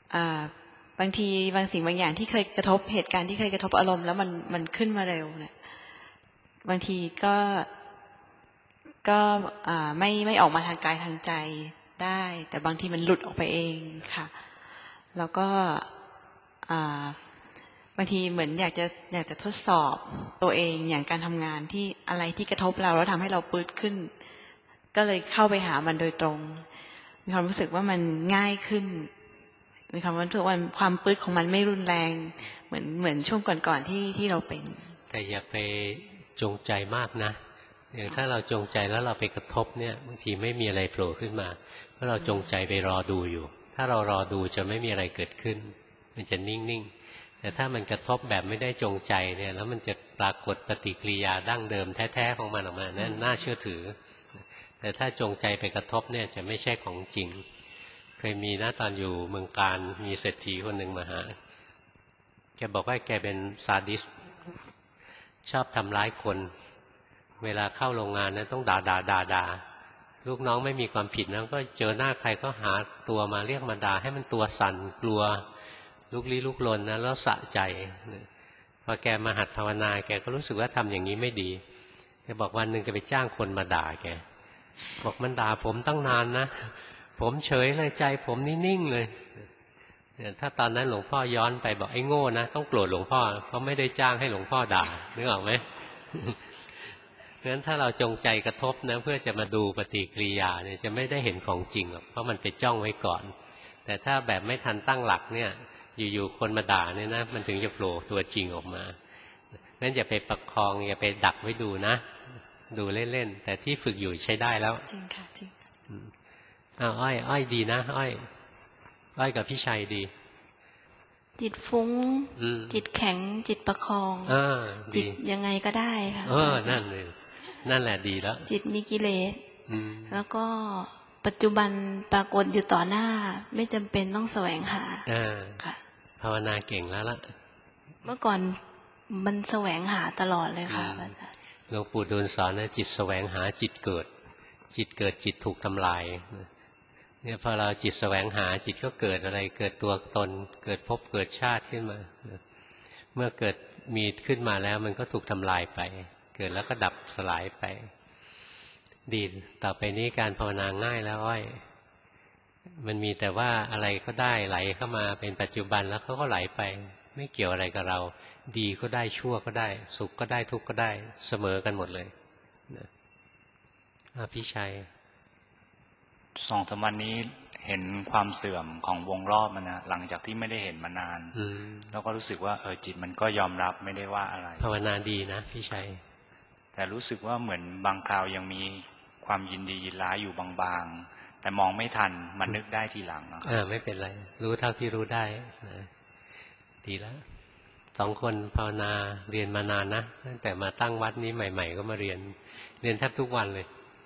S22: อ่าบางทีบางสิ่งบางอย่างที่เคยกระทบเหตุการณ์ที่เคยกระทบอารมณ์แล้วมันมันขึ้นมาเร็วเนี่ยบางทีก็ก็อ่าไม่ไม่ออกมาทางกายทางใจได้ แต่บางทีมันหลุดออกไปเองค่ะแล้วก็อ่าบางทีเหมือนอยากจะอยากจะทดสอบตัวเองอย่างการทำงานที่อะไรที่กระทบเราแล้วทำให้เราปื๊ดขึ้นก็เลยเข้าไปหามันโดยตรงมีความรู้สึกว่ามันง่ายขึ้นมีความรู้สึกว่าความปื๊ดของมันไม่รุนแรงเหมือนเหมือนช่วงก่อนๆที่ที่เราเป็น
S2: แต่อย่าไปจงใจมากนะอย่างถ้าเราจงใจแล้วเราไปกระทบเนี่ยบางทีไม่มีอะไรโผล่ขึ้นมาเพราะเราจงใจไปรอดูอยู่ถ้าเรารอดูจะไม่มีอะไรเกิดขึ้นมันจะนิ่งๆแต่ถ้ามันกระทบแบบไม่ได้จงใจเนี่ยแล้วมันจะปรากฏปฏิกิริยาดั้งเดิมแท้ๆของมันออกมานั่นน่าเชื่อถือแต่ถ้าจงใจไปกระทบเนี่ยจะไม่ใช่ของจริงเคยมีนะตอนอยู่เมืองการมีเศรษฐีคนหนึ่งมาหาแกบอกว่าแกเป็นซาดิสชอบทำร้ายคนเวลาเข้าโรงงานนะต้องด่าด่าด่าด่าลูกน้องไม่มีความผิดนะก็เจอหน้าใครก็หาตัวมาเรียกมาด่าให้มันตัวสั่นกลัวลุกลี้ลุกลนนะแล้วสะใจพอแกมาหัดภาวนาแกก็รู้สึกว่าทำอย่างนี้ไม่ดีแกบอกวันหนึ่งแกไปจ้างคนมาด่าแกบอกมันด่าผมตั้งนานนะผมเฉยเลยใจผมนิ่งๆเลยเนี่ยถ้าตอนนั้นหลวงพ่อย้อนไปบอกไอ้โง่นะต้องโกรธหลวงพ่อเพราะไม่ได้จ้างให้หลวงพ่อด่านึกออกไหมเพราะฉะนั้นถ้าเราจงใจกระทบนะเพื่อจะมาดูปฏิกิริยาเนี่ยจะไม่ได้เห็นของจริงหรอกเพราะมันไปจ้องไว้ก่อนแต่ถ้าแบบไม่ทันตั้งหลักเนี่ยอยู่ๆคนมาด่าเนี่ยนะมันถึงจะโผล่ตัวจริงออกมางั้นอย่าไปประคองอย่าไปดักไว้ดูนะดูเล่นๆแต่ที่ฝึกอยู่ใช้ได้แล้ว
S22: จริงค่ะจริง
S2: อ้าวอ้อยอ้อยดีนะอ้อยอ้อยกับพี่ชัยดี
S22: จิตฟุ้งจิตแข็งจิตประคองจิตยังไงก็ได้ค่ะ
S2: เออนั่นเลยนั่นแหละดีแล้ว
S22: จิตมีกิเลสแล้วก็ปัจจุบันปรากฏอยู่ต่อหน้าไม่จำเป็นต้องแสวงหาค่ะ
S2: ภาวนาเก่งแล้วล่ะ
S22: เมื่อก่อนมันแสวงหาตลอดเลยค่ะอาจารย์
S2: หลวงปู่ดูลสอนนะจิตแสวงหาจิตเกิดจิตเกิดจิตถูกทำลายเนี่ยพอเราจิตแสวงหาจิตก็เกิดอะไรเกิดตัวตนเกิดภพเกิดชาติขึ้นมาเมื่อเกิดมีขึ้นมาแล้วมันก็ถูกทำลายไปเกิดแล้วก็ดับสลายไปดีต่อไปนี้การภาวนาง่ายแล้วอ้อยมันมีแต่ว่าอะไรก็ได้ไหลเข้ามาเป็นปัจจุบันแล้วเขาก็ไหลไปไม่เกี่ยวอะไรกับเราดีก็ได้ชั่วก็ได้สุขก็ได้ทุกข์ก็ได้เสมอกันหมดเลยนะพี่ชัย
S4: สองสามวันนี้เห็นความเสื่อมของวงรอบมันนะหลังจากที่ไม่ได้เห็นมานานแล้วก็รู้สึกว่าเออจิตมันก็ยอมรับไม่ได้ว่าอะไร
S2: ภาวนาดีนะพี่ชัย
S4: แต่รู้สึกว่าเหมือนบางคราวยังมีความยินดียินร้ายอยู่บางๆแต่มองไม่ทันมันนึกได้ทีหลัง
S2: เออไม่เป็นไรรู้เท่าที่รู้ได้นะดีแล้วสองคนภาวนาเรียนมานานนะตั้งแต่มาตั้งวัดนี้ใหม่ๆก็มาเรียนเรียนแทบทุกวันเลย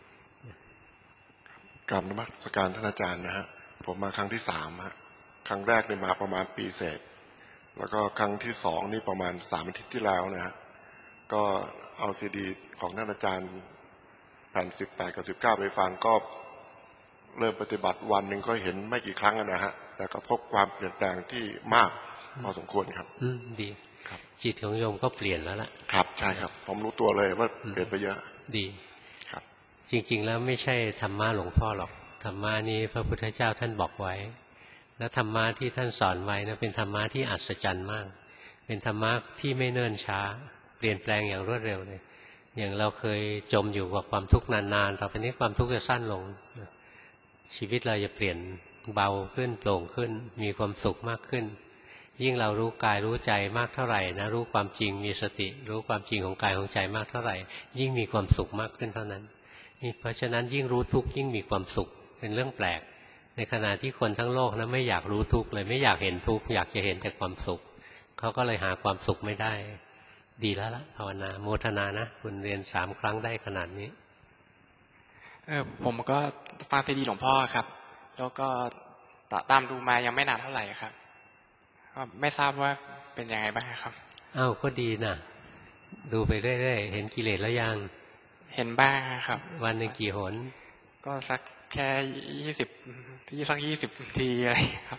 S5: กราบนมัสการท่านอาจารย์นะฮะผมมาครั้งที่สามฮะครั้งแรกเนี่ยมาประมาณปีเศษแล้วก็ครั้งที่สองนี่ประมาณสามอาทิตย์ที่แล้วนะฮะก็เอาซีดีของท่านอาจารย์แผ่นสิบแปดกับสิบเก้าไปฟังก็เริ่มปฏิบัติวันหนึ่งก็เห็นไม่กี่ครั้งนะฮะแต่ก็พบความเปลี่ยนแปลงที่มากพอสมควรครับ
S2: อืมดีครับจิตของโยมก็เปลี่ยนแล้วล่ะ
S5: ครับใช่ครับผมรู้ตัวเลยว่าเปลี่ยนไปเยอะ
S2: ดีครับจริงๆแล้วไม่ใช่ธรรมะหลวงพ่อหรอกธรรมะนี้พระพุทธเจ้าท่านบอกไว้แล้วธรรมะที่ท่านสอนไว้นะเป็นธรรมะที่อัศจรรย์มากเป็นธรรมะที่ไม่เนิ่นช้าเปลี่ยนแปลงอย่างรวดเร็วเลยอย่างเราเคยจมอยู่กับความทุกข์นานๆต่อไปนี้ความทุกข์จะสั้นลงชีวิตเราจะเปลี่ยนเบาขึ้นโปร่งขึ้นมีความสุขมากขึ้นยิ่งเรารู้กายรู้ใจมากเท่าไหร่นะรู้ความจริงมีสติรู้ความจริงของกายของใจมากเท่าไหร่ยิ่งมีความสุขมากขึ้นเท่านั้นนี่เพราะฉะนั้นยิ่งรู้ทุกข์ยิ่งมีความสุขเป็นเรื่องแปลกในขณะที่คนทั้งโลกนะไม่อยากรู้ทุกข์เลยไม่อยากเห็นทุกข์อยากจะเห็นแต่ความสุขเขาก็เลยหาความสุขไม่ได้ดีแล้วล่ะภาวนาโมทนานะคุณเรียนสามครั้งได้ขนาดนี้
S18: เออผมก็ฟังซีดีหลวงพ่อครับแล้วก็ตามดูมายังไม่นานเท่าไหร่ครับก็ไม่ทราบว่าเป็นยังไงบ้างครับ
S2: อ้าวก็ดีนะดูไปเรื่อยๆเห็นกิเลสแล้วยัง
S18: เห็นบ้างครับ
S2: วันหนึ่งกี่หน
S18: ก็สักแค่ยี่สิบที่สักยี่สิบทีอะไรครับ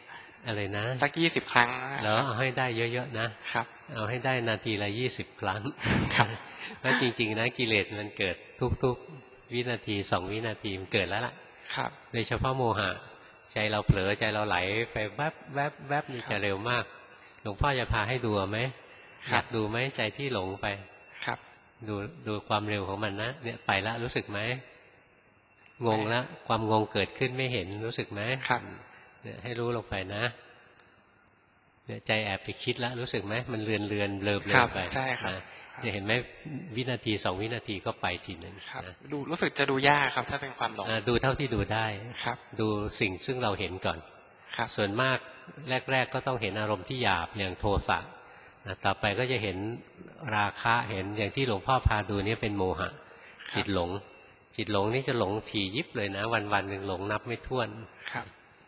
S2: อะไรนะ
S18: สักยี่สิบครั้ง
S2: แล้วเอาให้ได้เยอะๆนะครับเอาให้ได้นาทีละยี่สิบครั้ง
S18: ครับ
S2: เพราะจริงๆนะกิเลสมันเกิดทุกๆวินาทีสองวินาทีมันเกิดแล้วล่ะ
S18: ครับ
S2: โดยเฉพาะโมหะใจเราเผลอใจเราไหลไปแวบแวบแวบนี่จะเร็วมากหลวงพ่อจะพาให้ดูไหมอยากดูไหมใจที่หลงไป
S18: ครับ
S2: ดูดูความเร็วของมันนะเนี่ยไปแล้วรู้สึกไหมงงแล้วความงงเกิดขึ้นไม่เห็นรู้สึกไหม
S18: ครับ
S2: เนี่ยให้รู้ลงไปนะเนี่ยใจแอบไปคิดแล้วรู้สึกไหมมันเลือนเลือนเบลอเบลอไป
S18: ใช่ครับ
S2: เนี่ยเห็นไหมวินาทีสองวินาทีก็ไปทีนึง
S18: ดูรู้สึกจะดูยากครับถ้าเป็นความหลง
S2: ดูเท่าที่ดูได้
S18: ครับ
S2: ดูสิ่งซึ่งเราเห็นก่อน
S18: ครับ
S2: ส่วนมากแรกๆก็ต้องเห็นอารมณ์ที่หยาบอย่างโทสะต่อไปก็จะเห็นราคะเห็นอย่างที่หลวงพ่อพาดูนี่เป็นโมหะจิตหลงจิตหลงนี่จะหลงถี่ยิบเลยนะวันๆหนึ่งหลงนับไม่ถ้วน
S18: ครับ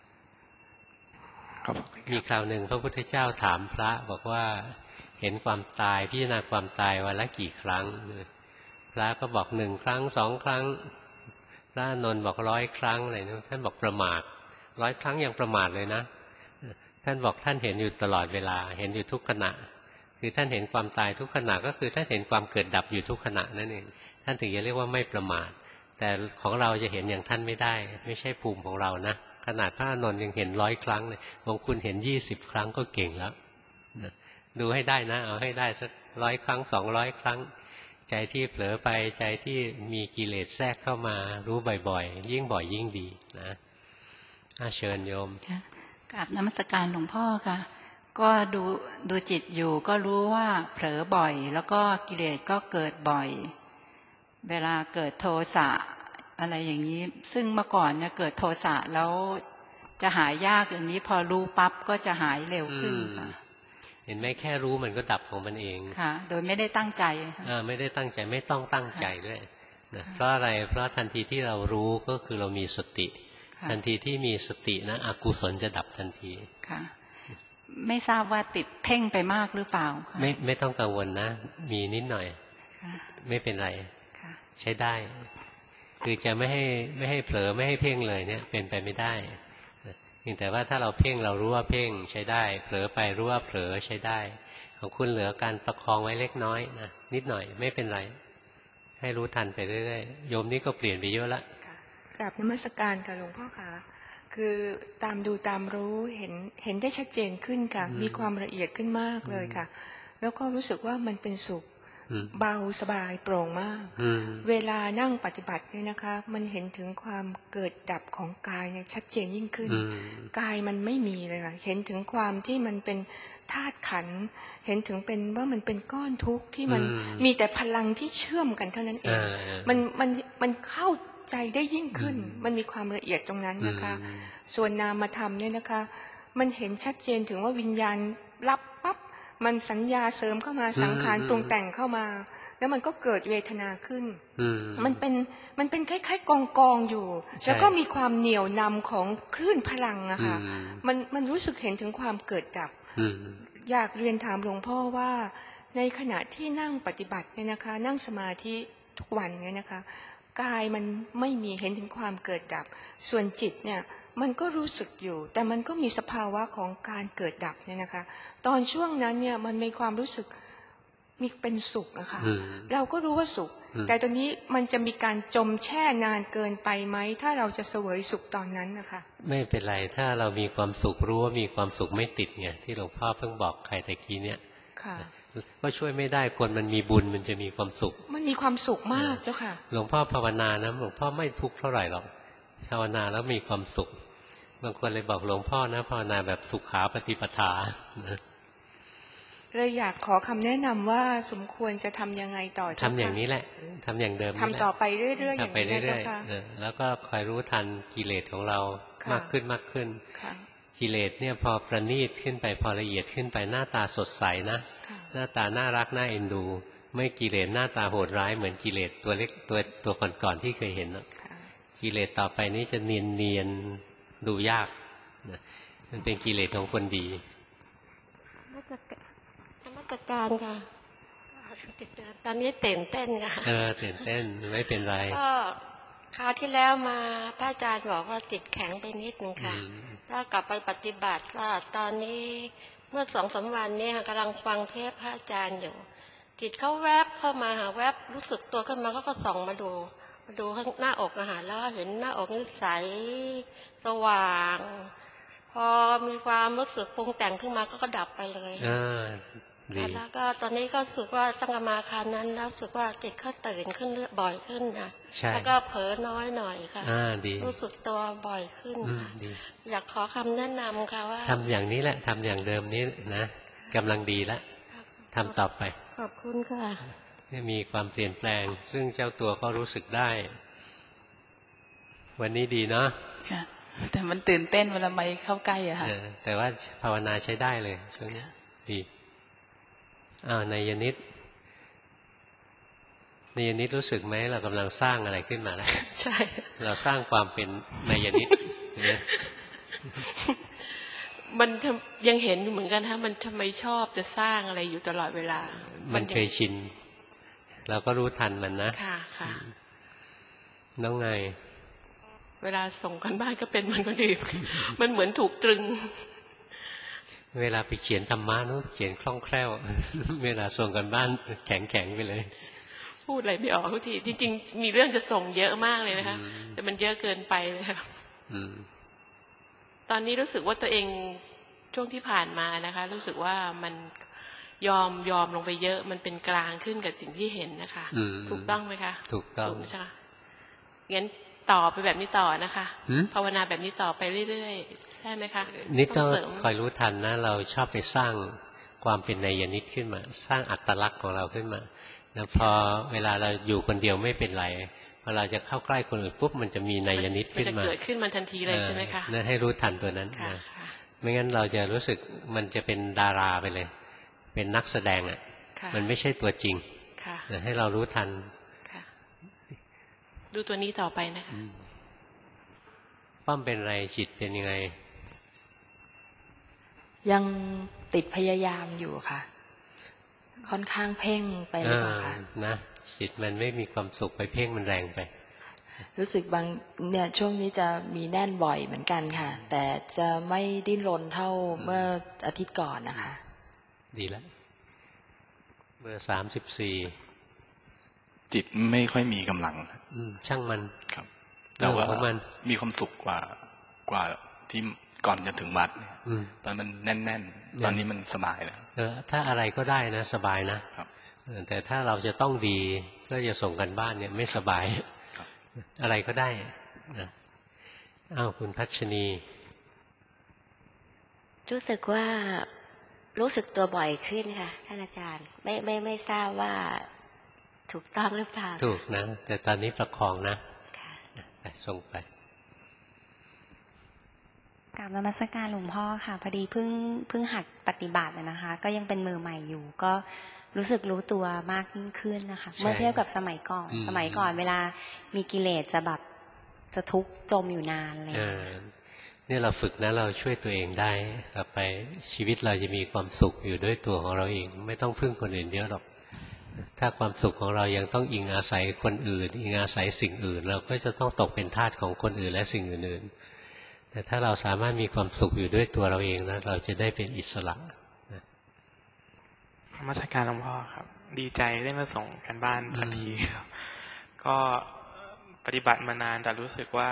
S2: มีคราวหนึ่งพระพุทธเจ้าถามพระบอกว่าเห็นความตายพิจารณาความตายวันละกี่ครั้งพระก็บอกหนึ่งครั้งสองครั้งพระนนท์บอกร้อยครั้งอะไรนะท่านบอกประมาทร้อยครั้งยังประมาทเลยนะท่านบอกท่านเห็นอยู่ตลอดเวลาเห็นอยู่ทุกขณะคือท่านเห็นความตายทุกขณะก็คือท่านเห็นความเกิดดับอยู่ทุกขณะนั่นเองท่านถึงจะเรียกว่าไม่ประมาทแต่ของเราจะเห็นอย่างท่านไม่ได้ไม่ใช่ภูมิของเรานะขนาดพระอานนท์ยังเห็นร้อยครั้งเลยบางคุณเห็นยี่สิบครั้งก็เก่งแล้วดูให้ได้นะเอาให้ได้สักร้อยครั้งสองร้อยครั้งใจที่เผลอไปใจที่มีกิเลสแทรกเข้ามารู้บ่อยๆยิ่งบ่อยยิ่งดีนะเชิญโยม
S6: กราบนมัสการหลวงพ่อค่ะก็ดูดูจิตอยู่ก็รู้ว่าเผลอบ่อยแล้วก็กิเลสก็เกิดบ่อยเวลาเกิดโทสะอะไรอย่างนี้ซึ่งเมื่อก่อนเนี่ยเกิดโทสะแล้วจะหายยากอย่างนี้พอรู้ปั๊บก็จะหายเร็วขึ้นค่ะ
S2: เห็นไหมแค่รู้มันก็ดับของมันเอง
S6: ค่ะโดยไม่ได้ตั้งใจ
S2: อ่าไม่ได้ตั้งใจไม่ต้องตั้งใจด้วยนะเพราะอะไรเพราะทันทีที่เรารู้ก็คือเรามีสติทันทีที่มีสตินะอกุศลจะดับทันที
S6: ค่ะไม่ทราบว่าติดเพ่งไปมากหรือเปล่า
S2: ไม่ไม่ต้องกังวลนะมีนิดหน่อยไม่เป็นไรใช้ได้คือจะไม่ให้ไม่ให้เผลอไม่ให้เพ่งเลยเนี่ยเป็นไปไม่ได้เพียงแต่ว่าถ้าเราเพ่งเรารู้ว่าเพ่งใช้ได้เผลอไปรู้ว่าเผลอใช้ได้ของคุณเหลือการประคองไว้เล็กน้อยนะนิดหน่อยไม่เป็นไรให้รู้ทันไปเรื่อยๆโยมนี่ก็เปลี่ยนไปเยอะละ
S7: กราบนมัสการค่ะหลวงพ่อคะคือตามดูตามรู้เห็นเห็นได้ชัดเจนขึ้นค่ะมีความละเอียดขึ้นมากเลยค่ะแล้วก็รู้สึกว่ามันเป็นสุขเบาสบายโปร่งมากเวลานั่งปฏิบัติเนี่ยนะคะมันเห็นถึงความเกิดดับของกายเนี่ยชัดเจนยิ่งขึ้นกายมันไม่มีเลยค่ะเห็นถึงความที่มันเป็นธาตุขันธ์เห็นถึงเป็นว่ามันเป็นก้อนทุกข์ที่มันมีแต่พลังที่เชื่อมกันเท่านั้นเองมันมันมันเข้าใจได้ยิ่งขึ้นมันมีความละเอียดตรงนั้นนะคะส่วนนามธรรมเนี่ยนะคะมันเห็นชัดเจนถึงว่าวิญญาณรับปั๊บมันสัญญาเสริมเข้ามาสังขารปรุงแต่งเข้ามาแล้วมันก็เกิดเวทนาขึ้นมันเป็นมันเป็นคล้ายๆกองกองอยู่แล้วก็มีความเหนี่ยวนำของคลื่นพลังอะค่ะมันมันรู้สึกเห็นถึงความเกิดดับอยากเรียนถามหลวงพ่อว่าในขณะที่นั่งปฏิบัติเนี่ยนะคะนั่งสมาธิทุกวันเนี่ยนะคะกายมันไม่มีเห็นถึงความเกิดดับส่วนจิตเนี่ยมันก็รู้สึกอยู่แต่มันก็มีสภาวะของการเกิดดับเนี่ยนะคะตอนช่วงนั้นเนี่ยมันมีความรู้สึกมีเป็นสุขอะค่ะเราก็รู้ว่าสุขแต่ตอนนี้มันจะมีการจมแช่นานเกินไปไหมถ้าเราจะเสวยสุขตอนนั้นนะคะ
S2: ไม่เป็นไรถ้าเรามีความสุขรู้ว่ามีความสุขไม่ติดไงที่หลวงพ่อเพิ่งบอกใครตะกี้เนี่ยก็ช่วยไม่ได้คนมันมีบุญมันจะมีความสุข
S7: มันมีความสุขมากเจ้าค่ะ
S2: หลวงพ่อภาวนานะหลวงพ่อไม่ทุกข์เท่าไหร่หรอกภาวนาแล้วมีความสุขบางคนเลยบอกหลวงพ่อนะภาวนาแบบสุขาปฏิปทา
S7: เลยอยากขอคำแนะนำว่าสมควรจะทำยังไงต่อ
S2: ทำอย่างนี้แหละทำอย่างเดิม
S7: ทำต่อไปเรื่อยๆอย่างนี้เจ้าค่ะ
S2: แล้วก็คอยรู้ทันกิเลสของเรามากขึ้นมากขึ้นกิเลสเนี่ยพอประณีตขึ้นไปพอละเอียดขึ้นไปหน้าตาสดใสนะหน้าตาน่ารักน่าเอ็นดูไม่กิเลสหน้าตาโหดร้ายเหมือนกิเลสตัวเล็กตัวตัวก่อนๆที่เคยเห็นนะกิเลสต่อไปนี้จะเนียนเนียนดูยากนะมันเป็นกิเลสของคนดี
S23: นมัสการค่ะตอนนี้ตื่นเต้นค่ะ
S2: เออตื่นเต้นไม่เป็นไร
S23: ก็คราวที่แล้วมาพระอาจารย์บอกว่าติดแข็งไปนิดนึงค่ะถ้าก็กลับไปปฏิบัติก็ตอนนี้เมื่อสองสามวันนี้กำลังฟังเทปพระอาจารย์อยู่จิตเขาแวบเข้ามาหาแวบรู้สึกตัวขึ้นมาก็ก็ส่องมาดูมาดูข้างหน้าอกอาหารแล้วเห็นหน้าอกนี่ใสสว่างพอมีความรู้สึกปรุงแต่งขึ้นมาก็ก็ดับไปเลย
S2: อ่าดี
S23: แล้วก็ตอนนี้ก็รู้สึกว่าตั้งแต่มาคราวนั้นแล้วรู้สึกว่าจิตเขาตื่นขึ้นบ่อยขึ้นนะแล้วก็เผลอน้อยหน่อยค่ะ
S2: อ่าดี
S23: รู้สึกตัวบ่อยขึ้นค่ะอยากขอคำแนะนำค่ะว่า
S2: ทำอย่างนี้แหละทำอย่างเดิมนี้นะกำลังดีแล้วทำต่อไป
S23: ขอบคุณค่ะ
S2: มีความเปลี่ยนแปลงซึ่งเจ้าตัวก็รู้สึกได้วันนี้ดีเนาะ
S8: ค่ะแต่มันตื่นเต้นเวลาไม่เข้าใกล้อะค่ะ
S2: แต่ว่าภาวนาใช้ได้เลยช่วงนี้ดีอ้าวนายนิดนายนิดรู้สึกไหมเรากำลังสร้างอะไรขึ้นมาแล้ว
S8: ใช่
S2: เราสร้างความเป็นนายนิด
S8: มันยังเห็นอยู่เหมือนกันฮะมันทำไมชอบจะสร้างอะไรอยู่ตลอดเวลา
S2: มันเคยชินเราก็รู้ทันมันนะ
S8: ค่ะค่ะ
S2: น้องไง
S8: เวลาส่งกันบ้านก็เป็นมันก็ดีมันเหมือนถูกตรึง
S2: เวลาไปเขียนธรรมะนู้นเขียนคล่องแคล่วเวลาส่งกันบ้านแข็งแข็งไปเลย
S8: พูดอะไรไม่ออกทุกทีจริงๆมีเรื่องจะส่งเยอะมากเลยนะคะแต่มันเยอะเกินไปเลยค่ะตอนนี้รู้สึกว่าตัวเองช่วงที่ผ่านมานะคะรู้สึกว่ามันยอมยอมลงไปเยอะมันเป็นกลางขึ้นกับสิ่งที่เห็นนะคะถูกต้องไหมคะ
S2: ถูกต้อง
S8: ใช่งั้นต่อไปแบบนี้ต่อนะคะภาวนาแบบนี้ต่อไปเรื่อยๆได้ไหมคะ
S2: นี่ต้องคอยรู้ทันนะเราชอบไปสร้างความเป็นนัยนิดขึ้นมาสร้างอัตลักษณ์ของเราขึ้นมาแล้วพอเวลาเราอยู่คนเดียวไม่เป็นไรพอเราจะเข้าใกล้คนอื่นปุ๊บมันจะมีนัยนิดขึ้นมา
S8: มันจะเกิดขึ้นมันทันทีเลยใช่ไหมคะ
S2: นั่นให้รู้ทันตัวนั้นนะไม่งั้นเราจะรู้สึกมันจะเป็นดาราไปเลยเป็นนักแสดงอ่ะมันไม่ใช่ตัวจริงให้เรารู้ทัน
S8: ดูตัวนี้ต่อไปนะคะ
S2: ป้อมเป็นไรจิตเป็นยังไง
S22: ยังติดพยายามอยู่ค่ะค่อนข้างเพ่งไปหรือเปล่าคะ
S2: นะจิตมันไม่มีความสุขไปเพ่งมันแรงไป
S22: รู้สึกบางเนี่ยช่วงนี้จะมีแน่นบ่อยเหมือนกันค่ะแต่จะไม่ดิ้นรนเท่าเมื่ออาทิตย์ก่อนนะคะ
S2: ดีแล้วเบอร์สามสิบสี่
S4: จิตไม่ค่อยมีกำลัง
S2: ช่างมัน
S4: ครับแต่ว่ามันมีความสุขกว่ากว่าที่ก่อนจะถึงวัดตอนมันแน่นๆตอนนี้มันสบายแล้ว
S2: เออถ้าอะไรก็ได้นะสบายนะครับแต่ถ้าเราจะต้องดีก็จะส่งกันบ้านเนี่ยไม่สบายอะไรก็ได้นะอ้าวคุณพัชนี
S9: รู้สึกว่ารู้สึกตัวบ่อยขึ้นค่ะท่านอาจารย์ไม่ไม่ไม่ทราบว่าถูกต้องหรือเปล่า
S2: ถูกนะแต่ตอนนี้ประคองนะไปส่งไป
S10: กราบนมัสการหลวงพ่อค่ะพอดีเพิ่งเพิ่งหัดปฏิบัตินะคะก็ยังเป็นมือใหม่อยู่ก็รู้สึกรู้ตัวมากยิ่งขึ้นนะคะเมื่อเทียบกับสมัยก่อนสมัยก่อนเวลามีกิเลสจะแบบจะทุกข์จมอยู่นานเลย
S2: นี่เราฝึกนะเราช่วยตัวเองได้ต่อไปชีวิตเราจะมีความสุขอยู่ด้วยตัวของเราเองไม่ต้องพึ่งคนอื่นเยอะหรอกถ้าความสุขของเรายังต้องอิงอาศัยคนอื่นอิงอาศัยสิ่งอื่นเราก็จะต้องตกเป็นทาสของคนอื่นและสิ่งอื่นๆแต่ถ้าเราสามารถมีความสุขอยู่ด้วยตัวเราเองนะเราจะได้เป็นอิสระ
S24: นมัสการหลวงพ่อครับดีใจได้มาส่งกันบ้านสักทีครับก็ปฏิบัติมานานแต่รู้สึกว่า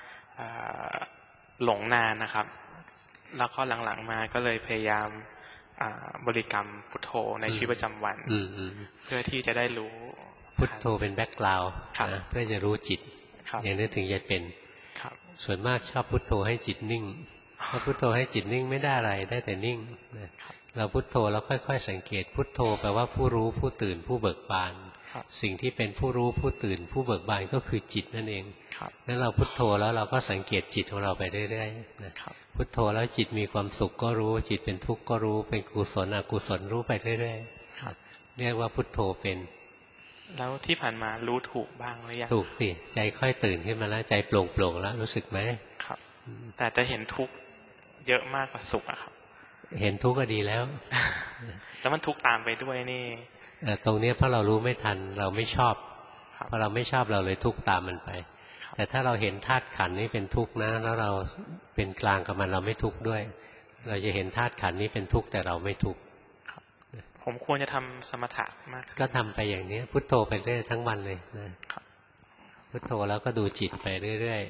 S24: หลงนานนะครับแล้วก็หลังๆมาก็เลยพยายามบริกรรมพุทโธในชีวิตประจำวันเพื่อที่จะได้รู้
S2: พุทโธเป็นแบ็กกราวด์นะเพื่อจะรู้จิตอย่างนี้ถึงจะเป็นส่วนมากชอบพุทโธให้จิตนิ่งถ้าพุทโธให้จิตนิ่งไม่ได้อะไรได้แต่นิ่งนะเราพุทโธแล้วค่อยๆสังเกตพุทโธแปลว่าผู้รู้ผู้ตื่นผู้เบิกบานสิ่งที่เป็นผู้รู้ผู้ตื่นผู้เบิกบานก็คือจิตนั่นเองนั้นเราพุทโธแล้วเราก็สังเกตจิตของเราไปเรื่อยๆนะพุทโธแล้วจิตมีความสุขก็รู้จิตเป็นทุกข์ก็รู้เป็นกุศลอกุศลรู้ไปเรื่อยๆเรียกว่าพุทโธเป็น
S24: แล้วที่ผ่านมารู้ถูกบ้างหรือยัง
S2: ถูกสิใจค่อยตื่นขึ้นมาแล้วใจโปร่งโปร่งแล้วรู้สึกไหม
S24: ครับแต่จะเห็นทุกข์เยอะมากกว่าสุขอะครับ
S2: เห็นทุกข์ก็ดีแล้ว
S24: แล้วมันทุกข์ตามไปด้วยนี่
S2: ตรงนี้เพราะเรารู้ไม่ทันเราไม่ชอบพอเราไม่ชอบเราเลยทุกข์ตามมันไปแต่ถ้าเราเห็นธาตุขันธ์นี้เป็นทุกข์นะแล้วเราเป็นกลางกับมันเราไม่ทุกข์ด้วยเราจะเห็นธาตุขันธ์นี้เป็นทุกข์แต่เราไม่ทุกข์
S24: ผมควรจะทำสมถะมาก
S2: ก็ทำไปอย่างนี้พุทโธไปเรื่อยทั้งวันเลยนะพุทโธแล้วก็ดูจิตไปเรื่อย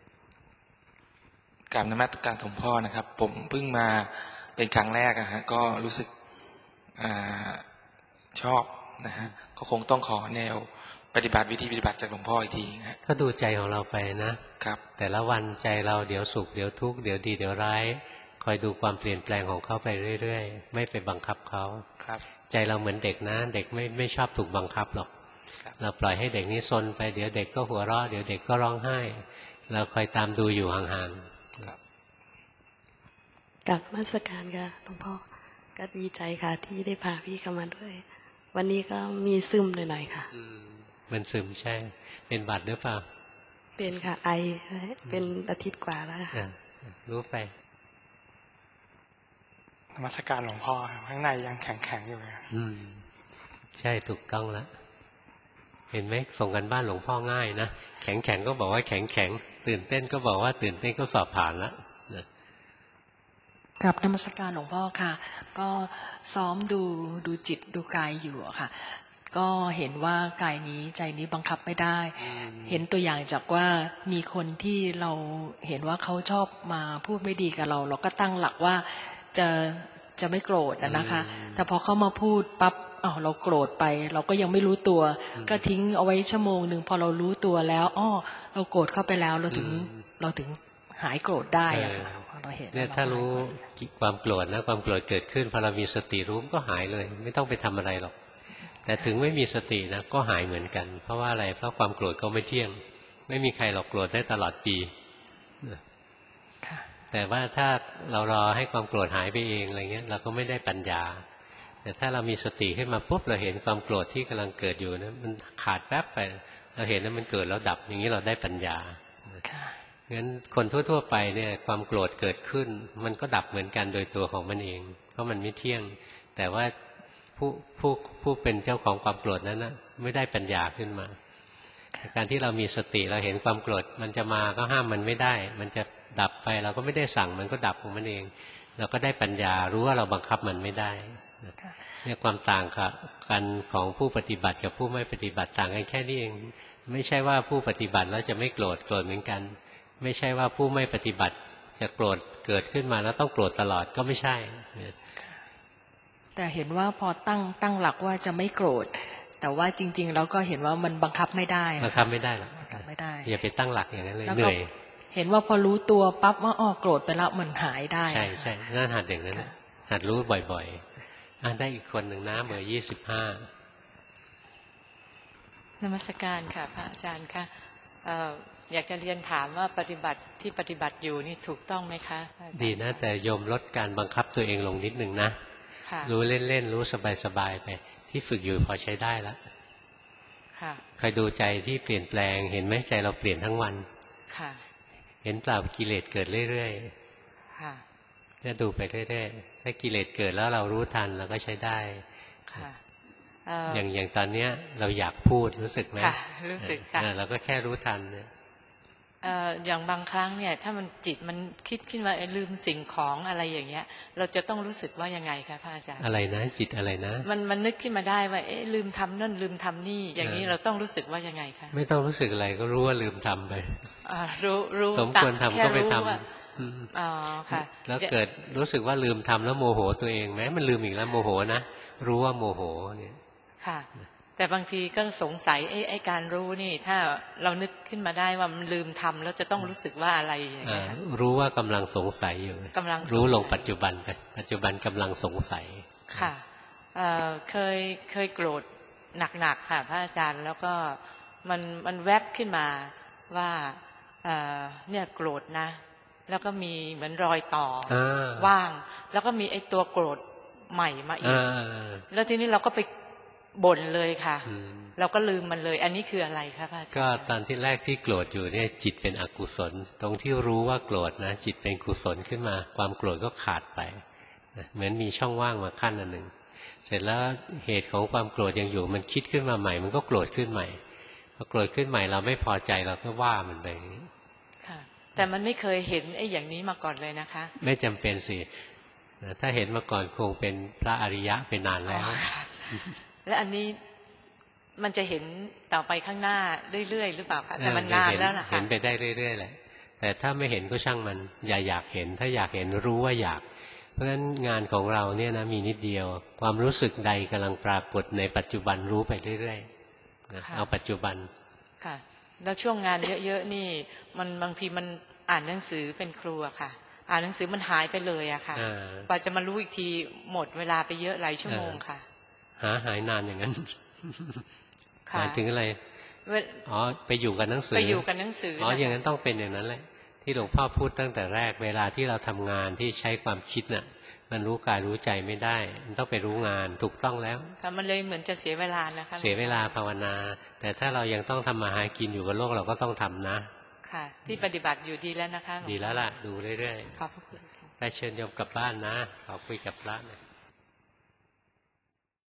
S1: ๆกราบนมัสการหลวงพ่อนะครับ ผมเพิ่งมาเป็นครั้งแรกอะฮะก็รู้สึกอ่าชอบนะฮะก็คงต้องขอแนวปฏิบัติวิธีปฏิบัติจากหลวงพ่ออีกทีฮะ
S2: ก็ดูใจของเราไปนะครับแต่ละวันใจเราเดี๋ยวสุขเดี๋ยวทุกข์เดี๋ยวดีเดี๋ยวร้ายคอยดูความเปลี่ยนแปลงของเขาไปเรื่อยๆไม่ไปบังคับเขา
S1: ครับ
S2: ใจเราเหมือนเด็กนะเด็กไม่ไม่ชอบถูกบังคับหรอกเราปล่อยให้เด็กนี้ซนไปเดี๋ยวเด็กก็หัวเราะเดี๋ยวเด็กก็ร้องไห้เราคอยตามดูอยู่ห่าง
S11: ๆกับมาสการค่ะหลวงพ่อก็ดีใจค่ะที่ได้พาพี่เข้ามาด้วยวันนี้ก็มีซึมหน่อยๆค่ะ
S2: มันซึมใช่เป็นบัดหรือเปล่า
S11: เป็นค่ะไอเป็นอาทิตย์กว่าแล้วค่ะ
S2: รู้ไป
S24: นมัสการหลวงพ่อข้างในยังแข็งๆอยู่เลย
S2: อืมใช่ถูกต้องแล้วเห็นไหมส่งกันบ้านหลวงพ่อง่ายนะแข็งๆก็บอกว่าแข็งๆตื่นเต้นก็บอกว่าตื่นเต้นก็สอบผ่านแล้ว
S13: กับนมัสการหลวงพ่อค่ะก็ซ้อมดูดูจิตดูกายอยู่ค่ะก็เห็นว่ากายนี้ใจนี้บังคับไม่ได้เห็นตัวอย่างจากว่ามีคนที่เราเห็นว่าเขาชอบมาพูดไม่ดีกับเราเราก็ตั้งหลักว่าจะจะไม่โกรธนะคะแต่พอเขามาพูดปั๊บอ้าวเราโกรธไปเราก็ยังไม่รู้ตัวก็ทิ้งเอาไว้ชั่วโมงหนึ่งพอเรารู้ตัวแล้วอ้อเราโกรธเข้าไปแล้วเราถึงเราถึงหายโกรธได้อะค่ะเราเห็น
S2: เนี่ยถ้ารู้ความโกรธนะความโกรธเกิดขึ้นพอเรามีสติรู้ก็หายเลยไม่ต้องไปทำอะไรหรอกแต่ถึงไม่มีสตินะก็หายเหมือนกันเพราะว่าอะไรเพราะความโกรธก็ไม่เที่ยงไม่มีใครหรอกโกรธได้ตลอดปีแต่ว่าถ้าเรารอให้ความโกรธหายไปเองอะไรเงี้ยเราก็ไม่ได้ปัญญาแต่ถ้าเรามีสติขึ้นมาปุ๊บเราเห็นความโกรธที่กำลังเกิดอยู่นะมันขาดแป๊บไปเราเห็นว่ามันเกิดแล้วดับอย่างนี้เราได้ปัญญางั้นคนทั่วๆไปเนี่ยความโกรธเกิดขึ้นมันก็ดับเหมือนกันโดยตัวของมันเองเพราะมันไม่เที่ยงแต่ว่าผู้ผู้ผู้เป็นเจ้าของความโกรธนั้นนะไม่ได้ปัญญาขึ้นมาการที่เรามีสติเราเห็นความโกรธมันจะมาก็ห้ามมันไม่ได้มันจะดับไปเราก็ไม่ได้สั่งมันก็ดับของมันเองเราก็ได้ปัญญารู้ว่าเราบังคับมันไม่ได้เนี่ยความต่างกันของผู้ปฏิบัติกับผู้ไม่ปฏิบัติต่างกันแค่นี้เองไม่ใช่ว่าผู้ปฏิบัติแล้วจะไม่โกรธโกรธเหมือนกันไม่ใช่ว่าผู้ไม่ปฏิบัติจะโกรธเกิดขึ้นมาแล้วต้องโกรธตลอดก็ไม่ใช่
S13: แต่เห็นว่าพอตั้งตั้งหลักว่าจะไม่โกรธแต่ว่าจริงๆเราก็เห็นว่ามันบังคับไม่ได้
S2: บังคับไม่ได้หรอก
S13: บังคับไม่ได้
S2: อย่าไปตั้งหลักอย่างนั้นเลยเหนื่อย
S13: เห็นว่าพอรู้ตัวปั๊บว่าอ้อโกรธไปแล้วมันหายได้
S2: ใช่ใช่นั่นหัดอย่างนั้นหัดรู้บ่อยๆอ่ะได้อีกคนหนึ่งนะเบอร์ยี่สิบห้าน
S14: มัสการค่ะพระอาจารย์ค่ะอยากจะเรียนถามว่าปฏิบัติที่ปฏิบัติอยู่นี่ถูกต้องไหมคะ
S2: ดีนะแต่โยมลดการบังคับตัวเองลงนิดหนึ่งนะรู้เล่นๆรู้สบายๆไปที่ฝึกอยู่พอใช้ได้แล้วคอยดูใจที่เปลี่ยนแปลงเห็นไหมใจเราเปลี่ยนทั้งวันเห็นเปล่ากิเลสเกิดเรื่อยๆเนี่ยดูไปเรื่อยๆถ้ากิเลสเกิดแล้วเรารู้ทันเราก็ใช้ได้อย่างอย่างตอนเนี้ยเราอยากพูดรู้สึกไหม
S14: รู้สึกค่ะ
S2: เราก็แค่รู้ทันเนี่ย
S14: อย่างบางครั้งเนี่ยถ้ามันจิตมันคิดขึ้นว่าลืมสิ่งของอะไรอย่างเงี้ยเราจะต้องรู้สึกว่ายังไงคะพระอาจารย์
S2: อะไรนะจิตอะไรนะ
S14: มันมันนึกขึ้นมาได้ว่าเอ๊ะลืมทำนั่นลืมทำนี่อย่างนี้เราต้องรู้สึกว่ายังไงคะ
S2: ไม่ต้องรู้สึกอะไรก็รู้ว่าลืมทำไป
S14: รู้รู้
S2: สมควรทำก็ไปทำ
S14: อ๋อค่ะ
S2: แล้วเกิดรู้สึกว่าลืมทำแล้วโมโหตัวเองไหมมันลืมอีกแล้วโมโหนะรู้ว่าโมโหเนี่ย
S14: ค่ะแต่บางทีก็สงสัยไอ้ไอ้การรู้นี่ถ้าเรานึกขึ้นมาได้ว่ามันลืมทำแล้วจะต้องรู้สึกว่าอะไรอย่างเงี้ย
S2: รู้ว่ากำลังสงสัยอยู่
S14: กำลัง
S2: รู้ลงปัจจุบันไปปัจจุบันกำลังสงสัย
S14: ค่ะเคยเคยโกรธหนักๆค่ะพระอาจารย์แล้วก็มันมันแวบขึ้นมาว่าเนี่ยโกรธนะแล้วก็มีเหมือนรอยต่อว่างแล้วก็มีไอ้ตัวโกรธใหม่มาอีกแล้วทีนี้เราก็ไปบ่นเลยค่ะเราก็ลืมมันเลยอันนี้คืออะไรคะพระอาจารย์
S2: ก็ตอนที่แรกที่โกรธอยู่เนี่ยจิตเป็นอกุศลตรงที่รู้ว่าโกรธนะจิตเป็นกุศลขึ้นมาความโกรธก็ขาดไปเหมือนมีช่องว่างมาขั้นอันหนึ่งเสร็จแล้วเหตุของความโกรธยังอยู่มันคิดขึ้นมาใหม่มันก็โกรธขึ้นใหม่
S12: พอโกรธขึ้นใหม่เราไม่พอใจเราก็ว่ามันไป
S14: ค่ะแต่มันไม่เคยเห็นไอ้อย่างนี้มาก่อนเลยนะคะ
S12: ไม่จำเป็นสิถ้าเห็นมาก่อนคงเป็นพระอริยะเป็นนานแล้ว
S14: และอันนี้มันจะเห็นต่อไปข้างหน้าเรื่อยๆหรือเปล่าคะแต่มันนานแล้วนะคะ
S12: เห็นไปได้เรื่อยๆแหละแต่ถ้าไม่เห็นก็ช่างมันอย่าอยากเห็นถ้าอยากเห็นรู้ว่าอยากเพราะฉะนั้นงานของเราเนี่ยนะมีนิดเดียวความรู้สึกใดกำลังปรากฏในปัจจุบันรู้ไปเรื่อยๆเอาปัจจุบัน
S14: ค่ะแล้วช่วงงานเยอะๆนี่มันบางทีมันอ่านหนังสือเป็นครูอะค่ะอ่านหนังสือมันหายไปเลยอะค่ะกว่าจะมารู้อีกทีหมดเวลาไปเยอะหลายชั่วโมงค่ะ
S12: หาหายนานอย่างนั้นหมายถึงอะไรอ๋อไปอยู่กับหนังสือ
S14: ไปอยู่กับหนังสือ
S12: อ๋ออย่างนั้นต้องเป็นอย่างนั้นแหละที่หลวงพ่อพูดตั้งแต่แรกเวลาที่เราทำงานที่ใช้ความคิดน่ะมันรู้กายรู้ใจไม่ได้มันต้องไปรู้งานถูกต้องแล้ว
S14: ค่ะมันเลยเหมือนจะเสียเวลานะคะ
S12: เสียเวลาภาวนาแต่ถ้าเรายังต้องทำมาหากินอยู่กับโลกเราก็ต้องทำนะ
S14: ค่ะที่ปฏิบัติอยู่ดีแล้วนะคะ
S12: ดีแล้วล่ะดูเรื่อย
S14: ๆขอบพระคุณ
S12: ไปเชิญโยมกลับบ้านนะขอคุยกับพระนะ